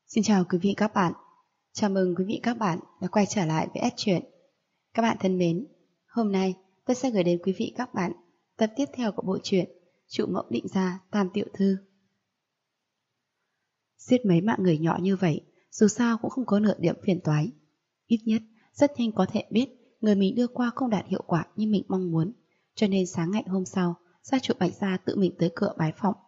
Xin chào quý vị các bạn. Chào mừng quý vị các bạn đã quay trở lại với S truyện. Các bạn thân mến, hôm nay tôi sẽ gửi đến quý vị các bạn tập tiếp theo của bộ truyện Trụ Mẫu Định Gia Tam Tiểu Thư. Giết mấy mạng người nhỏ như vậy, dù sao cũng không có nửa điểm phiền toái. Ít nhất, rất nhanh có thể biết người mình đưa qua không đạt hiệu quả như mình mong muốn. Cho nên sáng ngày hôm sau, gia chủ Bạch Gia tự mình tới cửa bái phỏng.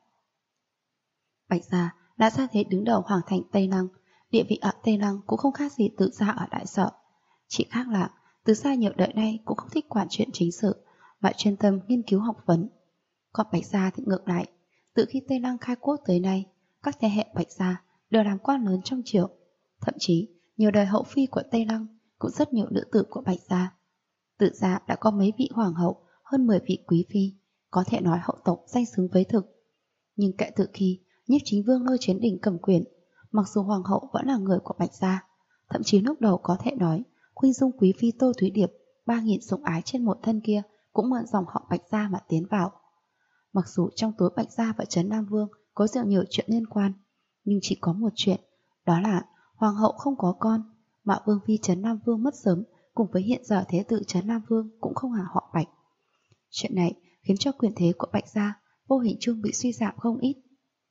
Bạch Gia đã ra thế đứng đầu Hoàng thành Tây Lăng, địa vị ở Tây Lăng cũng không khác gì Tự Gia ở Đại Sở. Chỉ khác là Tự Gia nhiều đời nay cũng không thích quản chuyện chính sự, mà chuyên tâm nghiên cứu học vấn. Còn Bạch Gia thì ngược lại, từ khi Tây Lăng khai quốc tới nay, các thế hệ Bạch Gia đều làm quan lớn trong triều. Thậm chí, nhiều đời hậu phi của Tây Lăng cũng rất nhiều nữ tử của Bạch Gia. Tự Gia đã có mấy vị hoàng hậu, hơn 10 vị quý phi, có thể nói hậu tộc danh xứng với thực. Nhưng kể từ khi Nhiếp Chính Vương nơi chiến đỉnh cầm quyền, mặc dù hoàng hậu vẫn là người của Bạch Gia, thậm chí lúc đầu có thể nói khuynh dung quý phi Tô Thúy Điệp 3.000 sủng ái trên một thân kia cũng mượn dòng họ Bạch Gia mà tiến vào. Mặc dù trong tối Bạch Gia và Trấn Nam Vương có rất nhiều chuyện liên quan, nhưng chỉ có một chuyện, đó là hoàng hậu không có con, mà vương phi Trấn Nam Vương mất sớm, cùng với hiện giờ thế tử Trấn Nam Vương cũng không hả họ Bạch. Chuyện này khiến cho quyền thế của Bạch Gia vô hình chung bị suy giảm không ít.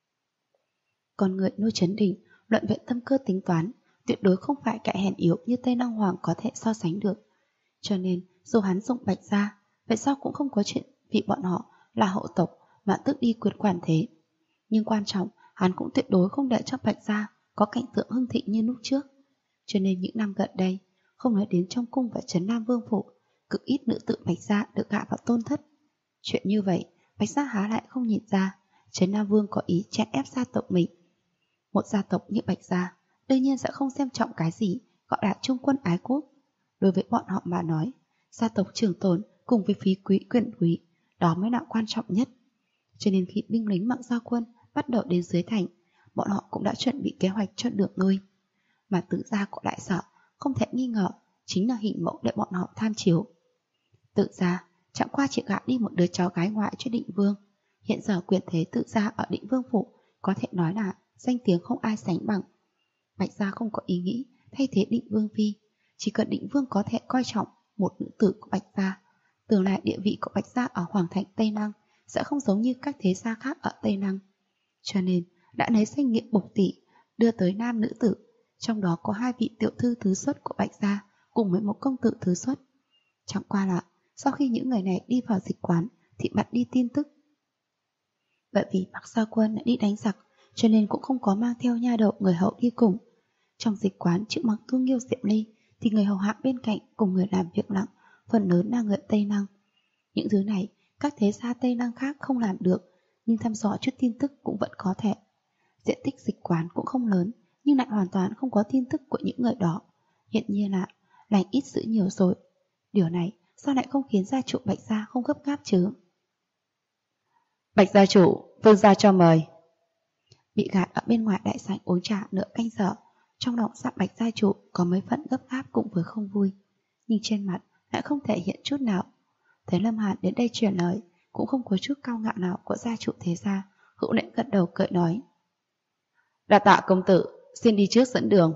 Còn người nuôi Trấn Đình luận viện tâm cơ tính toán, tuyệt đối không phải kẻ hèn yếu như Tây Lăng Hoàng có thể so sánh được. Cho nên dù hắn dùng Bạch Gia, vậy sao cũng không có chuyện vì bọn họ là hậu tộc mà tước đi quyền quản thế. Nhưng quan trọng, hắn cũng tuyệt đối không để cho Bạch Gia có cảnh tượng hưng thịnh như lúc trước. Cho nên những năm gần đây, không nói đến trong cung và Trấn Nam Vương phủ, cực ít nữ tử Bạch Gia được gả vào tôn thất. Chuyện như vậy, Bạch Gia há lại không nhìn ra Trấn Nam Vương có ý chèn ép gia tộc mình. Một gia tộc như Bạch Gia đương nhiên sẽ không xem trọng cái gì gọi là trung quân ái quốc. Đối với bọn họ mà nói, gia tộc trường tồn cùng với phí quý quyền quý, đó mới là quan trọng nhất. Cho nên khi binh lính Mạc Gia Quân bắt đầu đến dưới thành, bọn họ cũng đã chuẩn bị kế hoạch cho được nuôi. Mà Tự Gia của Đại Sở không thể nghi ngờ chính là hình mẫu để bọn họ tham chiếu. Tự Gia chẳng qua chỉ gả đi một đứa cháu gái ngoại cho Định Vương. Hiện giờ quyền thế Tự Gia ở Định Vương phủ có thể nói là danh tiếng không ai sánh bằng. Bạch Gia không có ý nghĩ thay thế Định Vương phi, chỉ cần Định Vương có thể coi trọng một nữ tử của Bạch Gia, tương lai địa vị của Bạch Gia ở Hoàng thành Tây Lăng sẽ không giống như các thế gia khác ở Tây Lăng. Cho nên đã lấy danh nghĩa bộc tỷ đưa tới nam nữ tử, trong đó có 2 vị tiểu thư thứ xuất của Bạch Gia cùng với một công tử thứ xuất. Chẳng qua là sau khi những người này đi vào dịch quán thì bắt đi tin tức. Bởi vì Mạc Gia Quân đã đi đánh giặc, cho nên cũng không có mang theo nha đầu người hậu đi cùng. Trong dịch quán chữ Mạc Tu Nghiêu Diệm Ly thì người hầu hạ bên cạnh cùng người làm việc lặng phần lớn là người Tây Lăng. Những thứ này các thế gia Tây Lăng khác không làm được, nhưng thăm dò chút tin tức cũng vẫn có thể. Diện tích dịch quán cũng không lớn, nhưng lại hoàn toàn không có tin tức của những người đó. Hiện nhiên là lành ít dữ nhiều rồi. Điều này sao lại không khiến gia chủ Bạch Gia không gấp gáp chứ? Bạch gia chủ, vương gia cho mời. Bị gạt ở bên ngoài đại sảnh uống trà nửa canh giờ, trong lòng dạ Bạch gia chủ có mấy phần gấp gáp cũng vừa không vui, nhưng trên mặt lại không thể hiện chút nào. Thấy Lâm Hàn đến đây truyền lời, cũng không có chút cao ngạo nào của gia chủ thế gia, Hữu Lệnh gật đầu cười nói: đa tạ công tử, xin đi trước dẫn đường.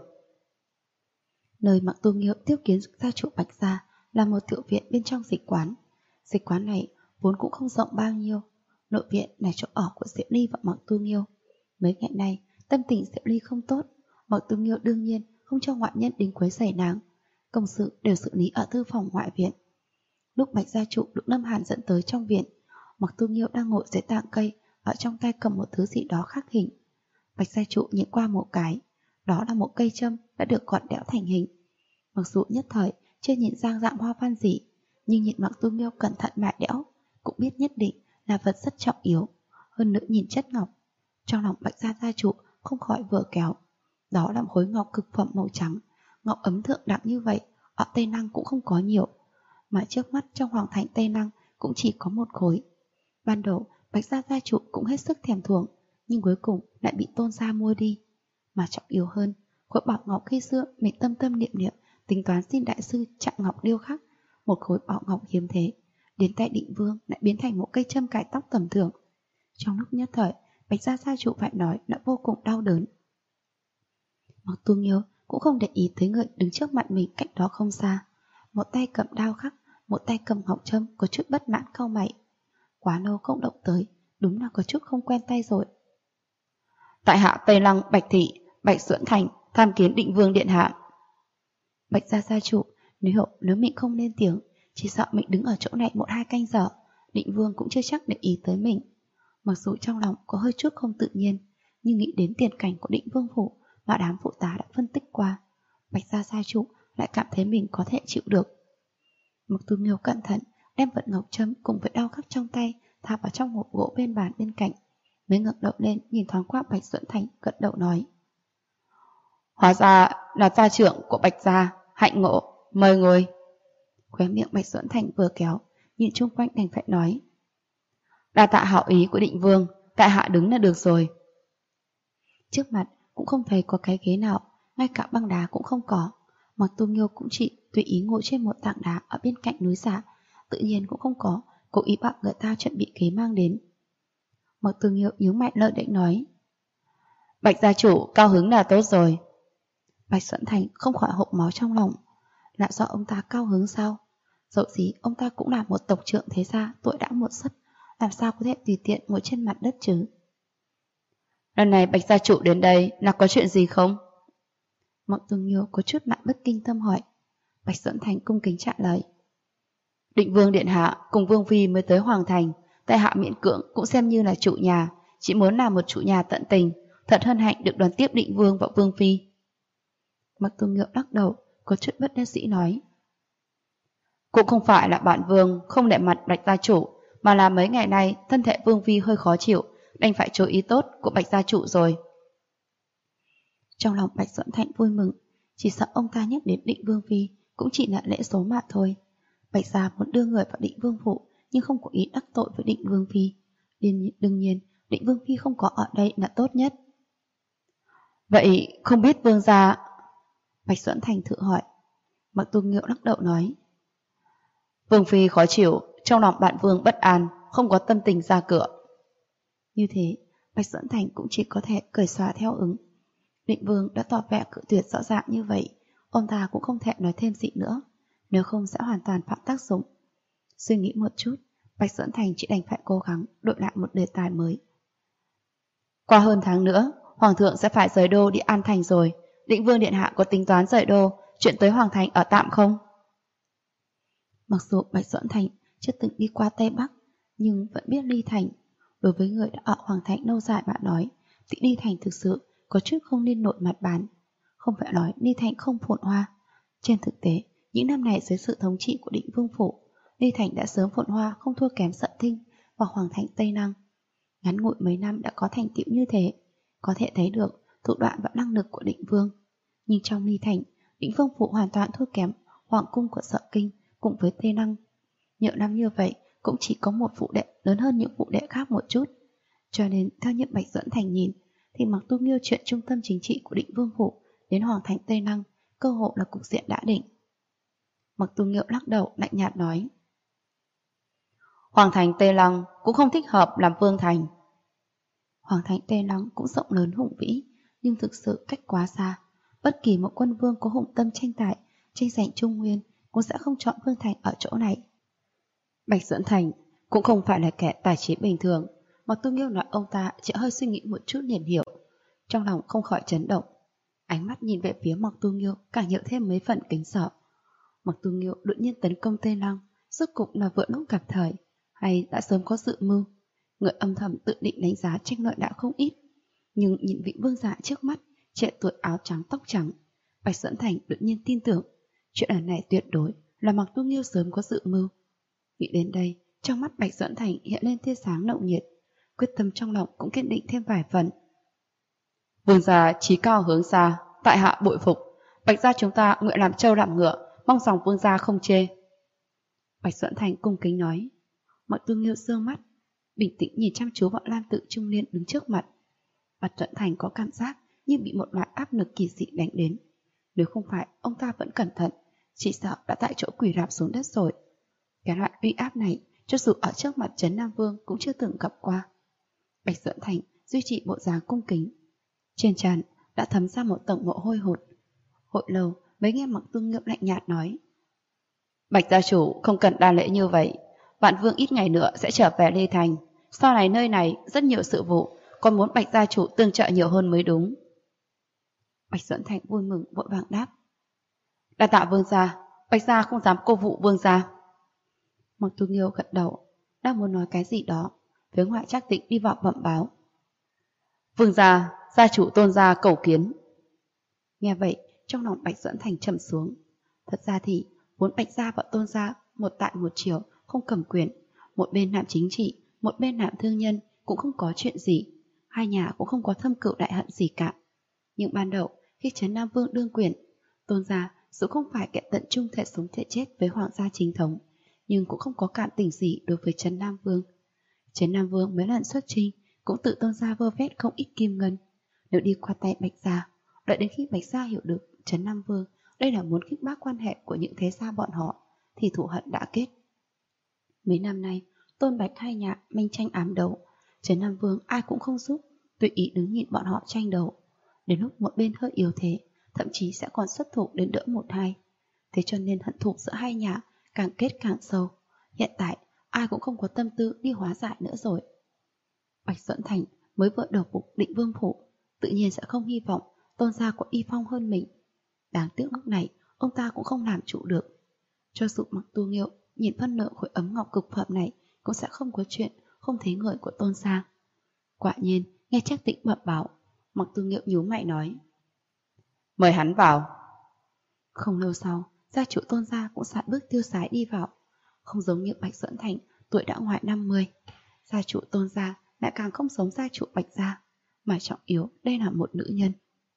Nơi Mạc Tu Nghiêu tiếp kiến gia chủ Bạch Gia là một tiểu viện bên trong dịch quán. Dịch quán này vốn cũng không rộng bao nhiêu. Nội viện là chỗ ở của Diệu Ly và Mạc Tu Nghiêu. Mấy ngày nay tâm tình Diệu Ly không tốt, Mạc Tu Nghiêu đương nhiên không cho ngoại nhân đến quấy rầy nàng. Công sự đều xử lý ở thư phòng ngoại viện. Lúc Bạch gia chủ được Lâm Hàn dẫn tới trong viện, Mạc Tu Nghiêu đang ngồi dưới tàng cây, ở trong tay cầm một thứ gì đó khắc hình. Bạch gia chủ nhìn qua một cái, đó là một cây châm đã được gọt đẽo thành hình. Mặc dù nhất thời chưa nhìn ra dạng hoa văn gì, nhưng nhìn Mạc Tu Nghiêu cẩn thận mài đẽo, cũng biết nhất định là vật rất trọng yếu. Hơn nữa nhìn chất ngọc, trong lòng Bạch gia gia chủ không khỏi vừa kéo. Đó là một khối ngọc cực phẩm màu trắng, ngọc ấm thượng đẳng như vậy ở Tây Lăng cũng không có nhiều, mà trước mắt trong Hoàng thành Tây Lăng cũng chỉ có một khối. Ban đầu Bạch gia gia chủ cũng hết sức thèm thuồng, nhưng cuối cùng lại bị Tôn gia mua đi. Mà trọng yếu hơn, khối bảo ngọc khi xưa mình tâm tâm niệm niệm tính toán xin đại sư chạm ngọc điêu khắc, một khối bảo ngọc hiếm thế, đến tay Định Vương lại biến thành một cây châm cài tóc tầm thường. Trong lúc nhất thời, Bạch gia gia chủ phải nói đã vô cùng đau đớn. Mặc Tu Nghiêu cũng không để ý tới người đứng trước mặt mình cách đó không xa. Một tay cầm đao khắc, một tay cầm ngọc trâm, có chút bất mãn cau mày. Quá lâu không động tới, đúng là có chút không quen tay rồi. Tại hạ Tây Lăng Bạch Thị, Bạch Duẫn Thành, tham kiến Định Vương điện hạ. Bạch gia gia chủ, nếu mình không lên tiếng, chỉ sợ mình đứng ở chỗ này 1-2 canh giờ, Định Vương cũng chưa chắc để ý tới mình. Mặc dù trong lòng có hơi chút không tự nhiên, nhưng nghĩ đến tiền cảnh của Định Vương phủ mà đám phụ tá đã phân tích qua, Bạch gia gia chủ lại cảm thấy mình có thể chịu được. Mặc Tu Nghiêu cẩn thận đem vật ngọc trâm cùng với đao khắc trong tay thả vào trong hộp gỗ bên bàn bên cạnh, mới ngẩng đầu lên nhìn thoáng qua Bạch Duẫn Thành, gật đầu nói: Hóa ra là gia trưởng của Bạch gia, hạnh ngộ, mời ngồi. Khóe miệng Bạch Duẫn Thành vừa kéo, nhìn chung quanh đành phải nói: đa tạ hảo ý của Định Vương, tại hạ đứng là được rồi. Trước mặt cũng không thấy có cái ghế nào, ngay cả băng đá cũng không có. Mặc Tu Nghiêu cũng chỉ tùy ý ngồi trên một tảng đá ở bên cạnh núi giả, tự nhiên cũng không có cố ý bảo người ta chuẩn bị ghế mang đến. Mặc Tu Nghiêu nhíu mày lơ đễnh nói: Bạch gia chủ cao hứng là tốt rồi. Bạch Duẫn Thành không khỏi hộc máu trong lòng. Là do ông ta cao hứng sao? Dẫu gì ông ta cũng là một tộc trưởng thế gia tuổi đã một sất, làm sao có thể tùy tiện ngồi trên mặt đất chứ? Lần này Bạch gia chủ đến đây là có chuyện gì không? Mặc Tu Nghiêu có chút mặt bất kinh tâm hỏi. Bạch Duẫn Thành cung kính trả lời: Định Vương điện hạ cùng Vương phi mới tới Hoàng thành, tại hạ miễn cưỡng cũng xem như là chủ nhà, chỉ muốn làm một chủ nhà tận tình, thật hân hạnh được đón tiếp Định Vương và Vương phi. Mặc Tu Nghiêu lắc đầu, có chút bất đắc dĩ nói: Cũng không phải là bạn Vương không để mặt Bạch gia chủ, mà là mấy ngày nay thân thể Vương phi hơi khó chịu, đành phải chú ý tốt của Bạch gia chủ rồi. Trong lòng Bạch Duẫn Thành vui mừng, chỉ sợ ông ta nhắc đến Định Vương phi cũng chỉ là lễ số mà thôi. Bạch gia muốn đưa người vào Định Vương phủ, nhưng không có ý đắc tội với Định Vương phi. Đương nhiên, Định Vương phi không có ở đây là tốt nhất. Vậy không biết Vương gia... Bạch Duẫn Thành thử hỏi. Mặc Tu Nghiêu lắc đầu nói: Vương phi khó chịu, trong lòng bạn Vương bất an, không có tâm tình ra cửa. Như thế, Bạch Duẫn Thành cũng chỉ có thể cười xòa theo ứng. Định Vương đã tỏ vẻ cự tuyệt rõ ràng như vậy, ông ta cũng không thể nói thêm gì nữa, nếu không sẽ hoàn toàn phạm tác dụng. Suy nghĩ một chút, Bạch Duẫn Thành chỉ đành phải cố gắng đổi lại một đề tài mới. Qua hơn tháng nữa, Hoàng thượng sẽ phải rời đô đi An Thành rồi. Định Vương điện hạ có tính toán rời đô, chuyện tới Hoàng thành ở tạm không? Mặc dù Bạch Duẫn Thành chưa từng đi qua Tây Bắc, nhưng vẫn biết Ly Thành. Đối với người đã ở Hoàng thành lâu dài mà nói, thì Ly Thành thực sự có chút không nên nổi mặt bàn. Không phải nói Ly Thành không phồn hoa. Trên thực tế, những năm này dưới sự thống trị của Định Vương phủ, Ly Thành đã sớm phồn hoa không thua kém Sận Thinh và Hoàng thành Tây Năng. Ngắn ngủi mấy năm đã có thành tựu như thế, có thể thấy được thủ đoạn và năng lực của Định Vương. Nhưng trong Ly Thành, Định Vương phủ hoàn toàn thua kém Hoàng cung của Sận Kinh cùng với Tây Năng. Nhiều năm như vậy cũng chỉ có một phụ đệ lớn hơn những phụ đệ khác một chút. Cho nên theo những Bạch Duẫn Thành nhìn, thì Mặc Tu Nghiêu chuyện trung tâm chính trị của Định Vương phủ đến Hoàng thành Tây Năng, cơ hội là cục diện đã định. Mặc Tu Nghiêu lắc đầu lạnh nhạt nói: Hoàng thành Tây Lăng cũng không thích hợp làm vương thành. Hoàng thành Tây Lăng cũng rộng lớn hùng vĩ, nhưng thực sự cách quá xa. Bất kỳ một quân vương có hùng tâm tranh tài, tranh giành Trung Nguyên cũng sẽ không chọn vương thành ở chỗ này. Bạch Duẫn Thành cũng không phải là kẻ tài trí bình thường. Mặc Tu Nghiêu nói ông ta chỉ hơi suy nghĩ một chút liền hiểu, trong lòng không khỏi chấn động. Ánh mắt nhìn về phía Mặc Tu Nghiêu càng nhiều thêm mấy phần kính sợ. Mặc Tu Nghiêu đột nhiên tấn công Tây Lăng, rốt cục là vừa lúc gặp thời, hay đã sớm có dự mưu. Người âm thầm tự định đánh giá tranh lợi đã không ít, nhưng nhìn vị vương giả trước mắt, trẻ tuổi áo trắng tóc trắng, Bạch Duẫn Thành đột nhiên tin tưởng chuyện ở này tuyệt đối là Mặc Tu Nghiêu sớm có dự mưu. Nghĩ đến đây, trong mắt Bạch Duẫn Thành hiện lên tia sáng nồng nhiệt, quyết tâm trong lòng cũng kiên định thêm vài phần. Vương gia chí cao hướng xa, tại hạ bội phục. Bạch gia chúng ta nguyện làm trâu làm ngựa, mong rằng vương gia không chê. Bạch Duẫn Thành cung kính nói. Mặc Tu Nghiêu dương mắt, bình tĩnh nhìn chăm chú vào Lam Tự Trung Niên đứng trước mặt. Bạch Duẫn Thành có cảm giác như bị một loại áp lực kỳ dị đánh đến. Nếu không phải ông ta vẫn cẩn thận, chỉ sợ đã tại chỗ quỳ rạp xuống đất rồi. Cái loại uy áp này, cho dù ở trước mặt Trấn Nam Vương cũng chưa từng gặp qua. Bạch Duẫn Thành duy trì bộ dáng cung kính. Trên trán đã thấm ra một tầng mồ hôi hột. Hồi lâu mới nghe Mặc Tương Nghiêu lạnh nhạt nói: Bạch gia chủ không cần đa lễ như vậy. Vạn Vương ít ngày nữa sẽ trở về Lê Thành. Sau này nơi này rất nhiều sự vụ, còn muốn Bạch gia chủ tương trợ nhiều hơn mới đúng. Bạch Duẫn Thành vui mừng vội vàng đáp: Đa tạ vương gia, Bạch gia không dám cô vụ vương gia. Mặc Tương Nghiêu gật đầu, đang muốn nói cái gì đó, phía ngoại Trác Tĩnh đi vào bẩm báo: Vương gia, gia chủ Tôn gia cầu kiến. Nghe vậy, trong lòng Bạch Duẫn Thành trầm xuống. Thật ra thì vốn Bạch gia và Tôn gia một tại một chiều, không cầm quyền, một bên làm chính trị, một bên làm thương nhân, cũng không có chuyện gì, hai nhà cũng không có thâm cừu đại hận gì cả. Nhưng ban đầu khi Trấn Nam Vương đương quyền, Tôn gia dù không phải kẻ tận trung thể sống thể chết với hoàng gia chính thống, nhưng cũng không có cảm tình gì đối với Trấn Nam Vương. Trấn Nam Vương mấy lần xuất chinh cũng tự Tôn gia vơ vét không ít kim ngân, nếu đi qua tay Bạch gia, đợi đến khi Bạch gia hiểu được Trấn Nam Vương đây là muốn khích bác quan hệ của những thế gia bọn họ, thì thù hận đã kết. Mấy năm nay, Tôn Bạch hai nhà minh tranh ám đấu, Trấn Nam Vương ai cũng không giúp, tùy ý đứng nhìn bọn họ tranh đấu. Đến lúc một bên hơi yếu thế, thậm chí sẽ còn xuất thủ đến đỡ một hai. Thế cho nên hận thù giữa hai nhà càng kết càng sâu. Hiện tại, ai cũng không có tâm tư đi hóa giải nữa rồi. Bạch Duẫn Thành mới vợ đầu phục Định Vương phủ, tự nhiên sẽ không hy vọng Tôn gia có uy phong hơn mình. Đáng tiếc lúc này, ông ta cũng không làm chủ được. Cho dù Mặc Tu Nghiêu nhìn phân nợ khối ấm ngọc cực phẩm này, cũng sẽ không có chuyện không thấy người của Tôn gia. Quả nhiên, nghe Trác Tĩnh bẩm báo, Mặc Tu Nghiêu nhíu mày nói: Mời hắn vào. Không lâu sau, gia chủ Tôn gia cũng sải bước tiêu sái đi vào. Không giống như Bạch Duẫn Thành, tuổi đã ngoài 50. Gia chủ Tôn gia lại càng không giống gia chủ Bạch gia, mà trọng yếu đây là một nữ nhân.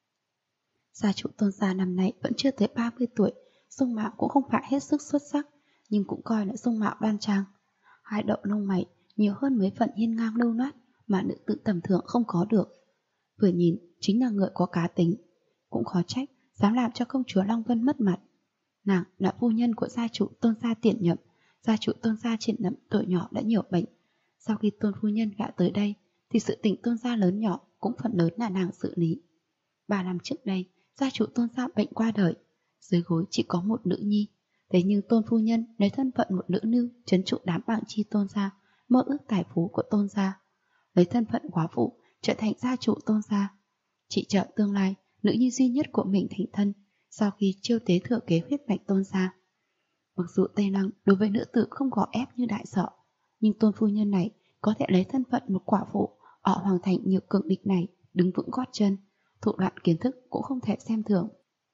Gia chủ Tôn gia năm nay vẫn chưa tới 30 tuổi, dung mạo cũng không phải hết sức xuất sắc, nhưng cũng coi là dung mạo đoan trang. Hai đậu lông mày nhiều hơn mấy phần hiên ngang lưu loát mà nữ tử tầm thường không có được. Vừa nhìn chính là người có cá tính, cũng khó trách dám làm cho công chúa Long Vân mất mặt. Nàng là phu nhân của gia chủ Tôn gia tiền nhậm, gia chủ Tôn gia triển nhậm tuổi nhỏ đã nhiều bệnh. Sau khi Tôn phu nhân gả tới đây, thì sự tình Tôn gia lớn nhỏ cũng phần lớn là nàng xử lý. 3 năm trước đây, gia chủ Tôn gia bệnh qua đời, dưới gối chỉ có một nữ nhi. Thế nhưng Tôn phu nhân lấy thân phận một nữ nương trấn trụ đám bảng chi Tôn gia, mơ ước tài phú của Tôn gia, lấy thân phận góa phụ trở thành gia chủ Tôn gia. Chỉ trợ tương lai nữ nhi duy nhất của mình thành thân sau khi chiêu tế thừa kế huyết mạch Tôn gia. Mặc dù Tây Lăng đối với nữ tử không gò ép như đại sợ, nhưng Tôn phu nhân này có thể lấy thân phận một quả phụ ở hoàng thành nhiều cường địch này đứng vững gót chân, thủ đoạn kiến thức cũng không thể xem thường.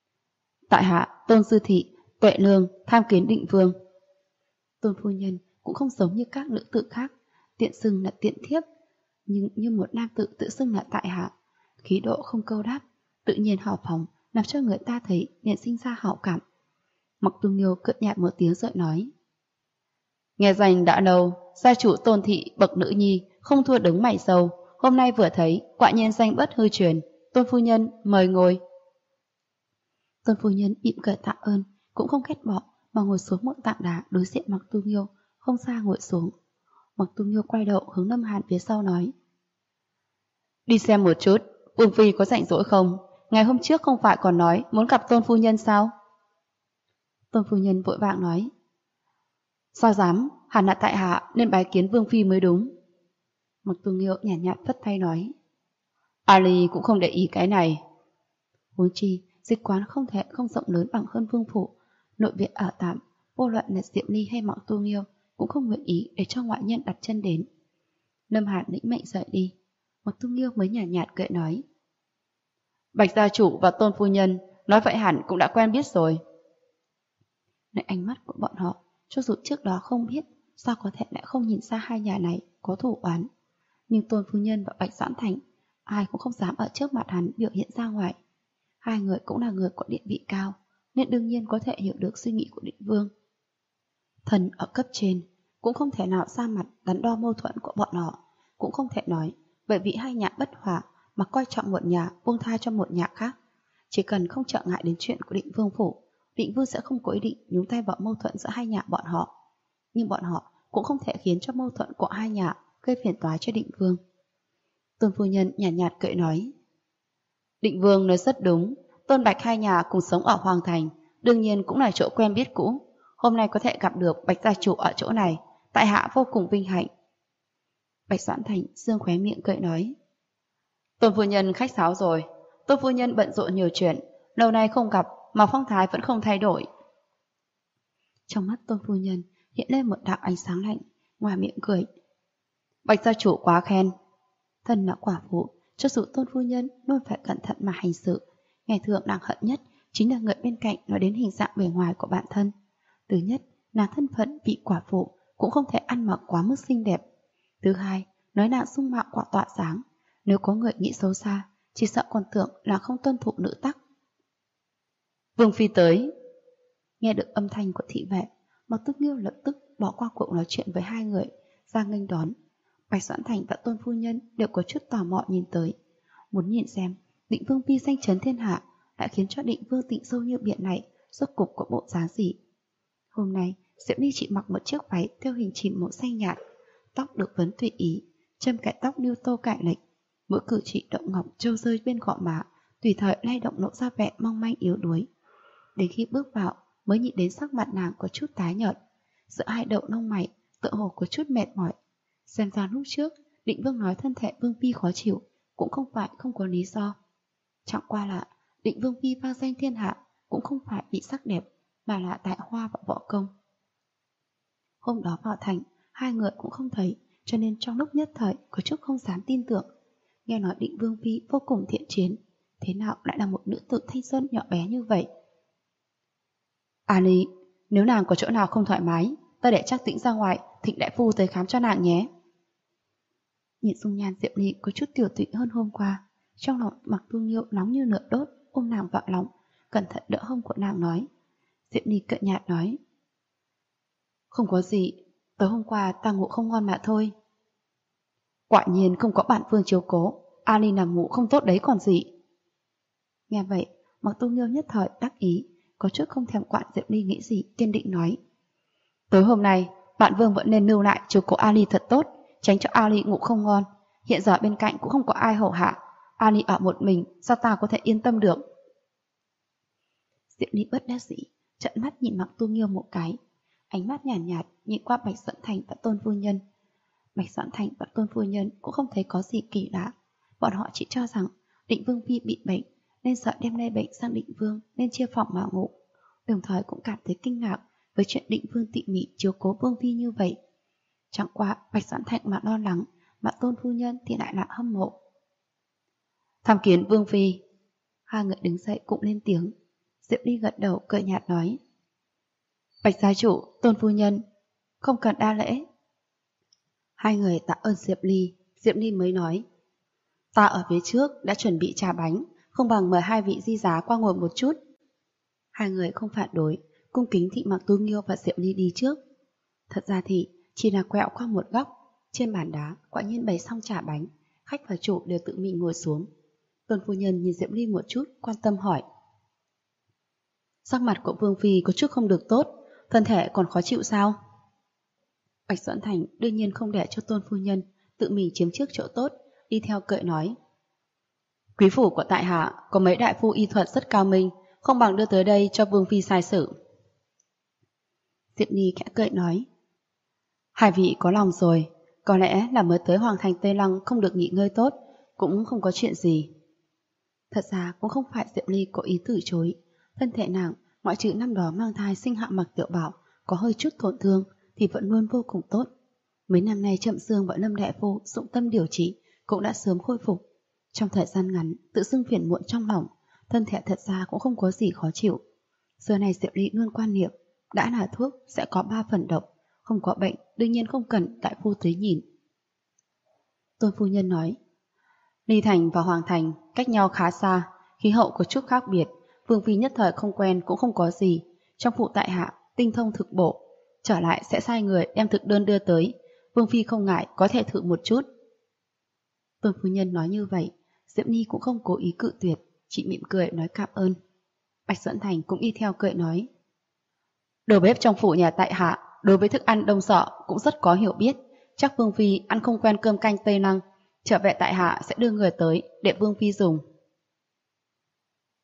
Tại hạ Tôn Sư Thị, Tuệ Lương, tham kiến Định Vương. Tôn phu nhân cũng không giống như các nữ tử khác, tiện xưng là tiện thiếp, nhưng như một nam tử tự xưng là tại hạ, khí độ không câu đáp, tự nhiên hào phóng, làm cho người ta thấy liền sinh ra hảo cảm. Mặc Tu Nghiêu cợt nhạt một tiếng rồi nói: Nghe danh đã lâu, gia chủ Tôn thị bậc nữ nhi không thua đứng mày sâu, hôm nay vừa thấy, quả nhiên danh bất hư truyền. Tôn phu nhân mời ngồi. Tôn phu nhân mỉm cười tạ ơn, cũng không ghét bỏ mà ngồi xuống một tảng đá đối diện Mặc Tu Nghiêu, không xa ngồi xuống. Mặc Tu Nghiêu quay đầu hướng Lâm Hàn phía sau nói: Đi xem một chút, Vương phi có rảnh rỗi không? Ngày hôm trước không phải còn nói muốn gặp Tôn phu nhân sao? Tôn phu nhân vội vàng nói: Sao dám, hẳn là tại hạ nên bái kiến Vương phi mới đúng. Mặc Tu Nghiêu nhàn nhạt phất tay nói: Ali cũng không để ý cái này. Huống chi dịch quán không thể không rộng lớn bằng hơn Vương phủ, nội viện ở tạm, vô luận là Diệm Ly hay Mặc Tu Nghiêu cũng không nguyện ý để cho ngoại nhân đặt chân đến. Lâm Hàn lĩnh mệnh rời đi, Mặc Tu Nghiêu mới nhàn nhạt cười nói: Bạch gia chủ và Tôn phu nhân nói vậy hẳn cũng đã quen biết rồi.ในánh mắt của bọn họ, cho dù trước đó không biết, sao có thể lại không nhìn ra hai nhà này có thù oán. Nhưng Tôn phu nhân và Bạch Doãn Thành, ai cũng không dám ở trước mặt hắn biểu hiện ra ngoài. Hai người cũng là người có địa vị cao, nên đương nhiên có thể hiểu được suy nghĩ của Định Vương. Thần ở cấp trên cũng không thể nào ra mặt đắn đo mâu thuẫn của bọn họ, cũng không thể nói bởi vì hai nhà bất hòa mà coi trọng một nhà buông tha cho một nhà khác. Chỉ cần không trở ngại đến chuyện của Định Vương phủ, Định Vương sẽ không có ý định nhúng tay vào mâu thuẫn giữa hai nhà bọn họ. Nhưng bọn họ cũng không thể khiến cho mâu thuẫn của hai nhà gây phiền toái cho Định Vương. Tôn phu nhân nhàn nhạt cười nói: Định Vương nói rất đúng, Tôn Bạch hai nhà cùng sống ở Hoàng Thành, đương nhiên cũng là chỗ quen biết cũ. Hôm nay có thể gặp được Bạch gia chủ ở chỗ này, tại hạ vô cùng vinh hạnh. Bạch Doãn Thành dương khóe miệng cười nói. Tôn phu nhân khách sáo rồi, Tôn phu nhân bận rộn nhiều chuyện, lâu nay không gặp mà phong thái vẫn không thay đổi. Trong mắt Tôn phu nhân hiện lên một đạo ánh sáng lạnh, ngoài miệng cười. Bạch gia chủ quá khen. Thân là quả phụ, cho dù Tôn phu nhân luôn phải cẩn thận mà hành sự, ngày thường nàng hận nhất chính là người bên cạnh nói đến hình dạng bề ngoài của bản thân. Thứ nhất, nàng thân phận vị quả phụ cũng không thể ăn mặc quá mức xinh đẹp. Thứ hai, nói nàng dung mạo quả tọa sáng, nếu có người nghĩ xấu xa, chỉ sợ còn tưởng là không tuân thủ nữ tắc. Vương phi tới. Nghe được âm thanh của thị vệ, Mạc Tư Nghiêu lập tức bỏ qua cuộc nói chuyện với hai người, ra nghênh đón. Bạch Doãn Thành và Tôn phu nhân đều có chút tò mò nhìn tới, muốn nhìn xem Định Vương phi danh chấn thiên hạ đã khiến cho Định Vương tịnh sâu như biển này rốt cục có bộ dáng gì. Hôm nay Diệu Ly chỉ mặc một chiếc váy theo hình chìm màu xanh nhạt, tóc được vấn tùy ý, châm cài tóc lưu tô cải lệch, mỗi cử chỉ động ngọc trâu rơi bên gò má, tùy thời lay động lộ ra vẻ mong manh yếu đuối. Đến khi bước vào mới nhìn đến sắc mặt nàng có chút tái nhợt, giữa hai đầu lông mày tựa hồ có chút mệt mỏi. Xem ra lúc trước Định Vương nói thân thể Vương phi khó chịu cũng không phải không có lý do. Chẳng qua là Định Vương phi vang danh thiên hạ cũng không phải bị sắc đẹp, mà là tài hoa và võ công. Hôm đó vào thành, hai người cũng không thấy, cho nên trong lúc nhất thời có chút không dám tin tưởng. Nghe nói Định Vương phi vô cùng thiện chiến, thế nào lại là một nữ tử thanh xuân nhỏ bé như vậy? Lý, nếu nàng có chỗ nào không thoải mái, ta để Trác Tĩnh ra ngoài, thỉnh đại phu tới khám cho nàng nhé. Nhìn dung nhan Diệu Ly có chút tiểu tụy hơn hôm qua, trong lòng Mạc Tu Nghiêu nóng như lửa đốt, ôm nàng vào lòng, cẩn thận đỡ hông của nàng nói. Diệu Ly cợt nhạt nói, không có gì, tối hôm qua ta ngủ không ngon mà thôi. Quả nhiên không có bản vương chiếu cố, Ali nằm ngủ không tốt đấy còn gì. Nghe vậy, Mạc Tu Nghiêu nhất thời đắc ý, có chút không thèm quản Diệu Ly nghĩ gì, kiên định nói. Tối hôm nay, bản vương vẫn nên lưu lại chiếu cố Ali thật tốt, tránh cho Ali ngủ không ngon. Hiện giờ bên cạnh cũng không có ai hầu hạ, Ali ở một mình, sao ta có thể yên tâm được? Diệu Ly bất đắc dĩ, trợn mắt nhìn Mạc Tu Nghiêu một cái, ánh mắt nhàn nhạt nhìn qua Bạch Doãn Thành và Tôn phu nhân. Bạch Doãn Thành và Tôn phu nhân cũng không thấy có gì kỳ lạ, bọn họ chỉ cho rằng Định Vương phi bị bệnh nên sợ đem lây bệnh sang Định Vương nên chia phòng mà ngủ, đồng thời cũng cảm thấy kinh ngạc với chuyện Định Vương tỉ mỉ chiếu cố Vương phi như vậy. Chẳng qua Bạch Doãn Thành mà lo lắng, mà Tôn phu nhân thì lại là hâm mộ. Tham kiến Vương phi. Hai người đứng dậy cũng lên tiếng. Diệu Ly gật đầu cười nhạt nói, Bạch gia chủ, Tôn phu nhân, không cần đa lễ. Hai người tạ ơn Diệp Ly mới nói, ta ở phía trước đã chuẩn bị trà bánh, không bằng mời hai vị di giá qua ngồi một chút. Hai người không phản đối, cung kính thị Mạc Tu Nghiêu và Diệu Ly đi trước. Thật ra thì chỉ là quẹo qua một góc, trên bàn đá quả nhiên bày xong trà bánh, khách và chủ đều tự mình ngồi xuống. Tôn phu nhân nhìn Diệu Ly một chút, quan tâm hỏi, sắc mặt của Vương phi có chút không được tốt, thân thể còn khó chịu sao? Bạch Doãn Thành đương nhiên không để cho Tôn phu nhân tự mình chiếm trước chỗ tốt, đi theo cười nói, quý phủ của tại hạ có mấy đại phu y thuật rất cao minh, không bằng đưa tới đây cho Vương phi sai sử. Diệp Ly khẽ cười nói, hai vị có lòng rồi, có lẽ là mới tới Hoàng thành Tây Lăng không được nghỉ ngơi tốt, cũng không có chuyện gì. Thật ra cũng không phải Diệp Ly có ý từ chối, thân thể nàng ngoại trừ năm đó mang thai sinh hạ Mạc Tiểu Bảo có hơi chút tổn thương thì vẫn luôn vô cùng tốt. Mấy năm nay Trầm Dương và Lâm đại phu dụng tâm điều trị cũng đã sớm khôi phục. Trong thời gian ngắn tự dưng phiền muộn trong lòng, thân thể thật ra cũng không có gì khó chịu. Giờ này Diệp Ly luôn quan niệm, đã là thuốc sẽ có 3 phần độc, không có bệnh đương nhiên không cần đại phu tới nhìn. Tôn phu nhân nói, Ly Thành và Hoàng Thành cách nhau khá xa, khí hậu có chút khác biệt, Vương phi nhất thời không quen cũng không có gì. Trong phủ tại hạ tinh thông thực bổ, trở lại sẽ sai người đem thực đơn đưa tới, Vương phi không ngại có thể thử một chút. Tôn phu nhân nói như vậy, Diễm Nhi cũng không cố ý cự tuyệt, chỉ mỉm cười nói cảm ơn. Bạch Doãn Thành cũng y theo cười nói, đầu bếp trong phủ nhà tại hạ đối với thức ăn đông sọ cũng rất có hiểu biết, chắc Vương phi ăn không quen cơm canh Tây Lăng, trở về tại hạ sẽ đưa người tới để Vương phi dùng.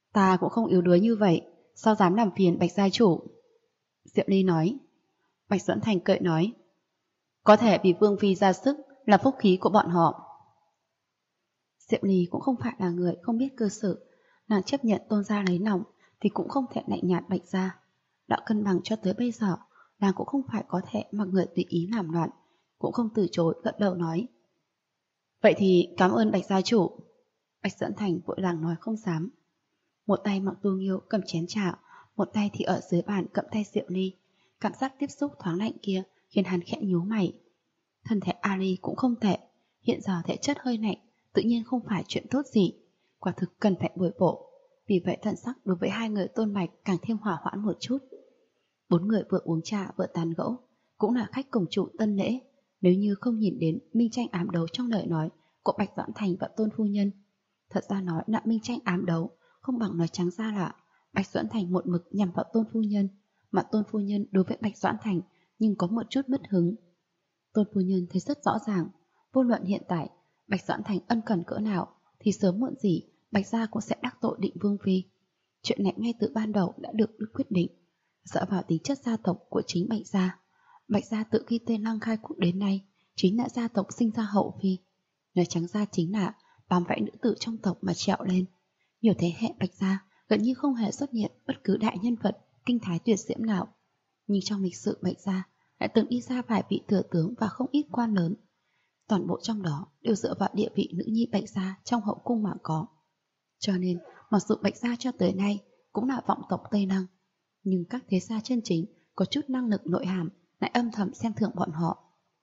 Ta cũng không yếu đuối như vậy, sao dám làm phiền Bạch gia chủ? Diệu Ly nói. Bạch Duẫn Thành cười nói, có thể vì Vương Phi ra sức là phúc khí của bọn họ. Diệu Ly cũng không phải là người không biết cơ sự, nàng chấp nhận Tôn gia lấy lòng thì cũng không thể lạnh nhạt Bạch gia. Đã cân bằng cho tới bây giờ, nàng cũng không phải có thể mặc người tùy ý làm loạn, cũng không từ chối gật đầu nói. Vậy thì cảm ơn Bạch gia chủ. Bạch Duẫn Thành vội vàng nói không dám. Một tay Mạc Tu Nghiêu cầm chén trà, một tay thì ở dưới bàn cầm tay Diệu Ly. Cảm giác tiếp xúc thoáng lạnh kia khiến hắn khẽ nhíu mày. Thân thể Ali cũng không tệ, hiện giờ thể chất hơi lạnh, tự nhiên không phải chuyện tốt gì, quả thực cần phải bồi bổ. Vì vậy thần sắc đối với hai người Tôn Bạch càng thêm hòa hoãn một chút. Bốn người vừa uống trà vừa tán gẫu, cũng là khách cùng chủ tân lễ. Nếu như không nhìn đến minh tranh ám đấu trong lời nói của Bạch Doãn Thành và Tôn phu nhân, thật ra nói là minh tranh ám đấu, không bằng nói trắng ra là Bạch Doãn Thành một mực nhằm vào Tôn phu nhân, mà Tôn phu nhân đối với Bạch Doãn Thành nhưng có một chút mất hứng. Tôn phu nhân thấy rất rõ ràng, vô luận hiện tại Bạch Doãn Thành ân cần cỡ nào thì sớm muộn gì Bạch gia cũng sẽ đắc tội Định Vương phi. Chuyện này ngay từ ban đầu đã được quyết định, dựa vào tính chất gia tộc của chính Bạch gia. Bạch gia tự khi Tây Lăng khai quốc đến nay chính là gia tộc sinh ra hậu phi, nói trắng ra chính là bám vẫy nữ tử trong tộc mà trèo lên. Nhiều thế hệ Bạch gia gần như không hề xuất hiện bất cứ đại nhân vật kinh thái tuyệt diễm nào, nhưng trong lịch sử Bạch gia lại từng đi ra vài vị thừa tướng và không ít quan lớn. Toàn bộ trong đó đều dựa vào địa vị nữ nhi Bạch gia trong hậu cung mà có. Cho nên, mặc dù Bạch gia cho tới nay cũng là vọng tộc Tây Lăng, nhưng các thế gia chân chính có chút năng lực nội hàm lại âm thầm xem thường bọn họ.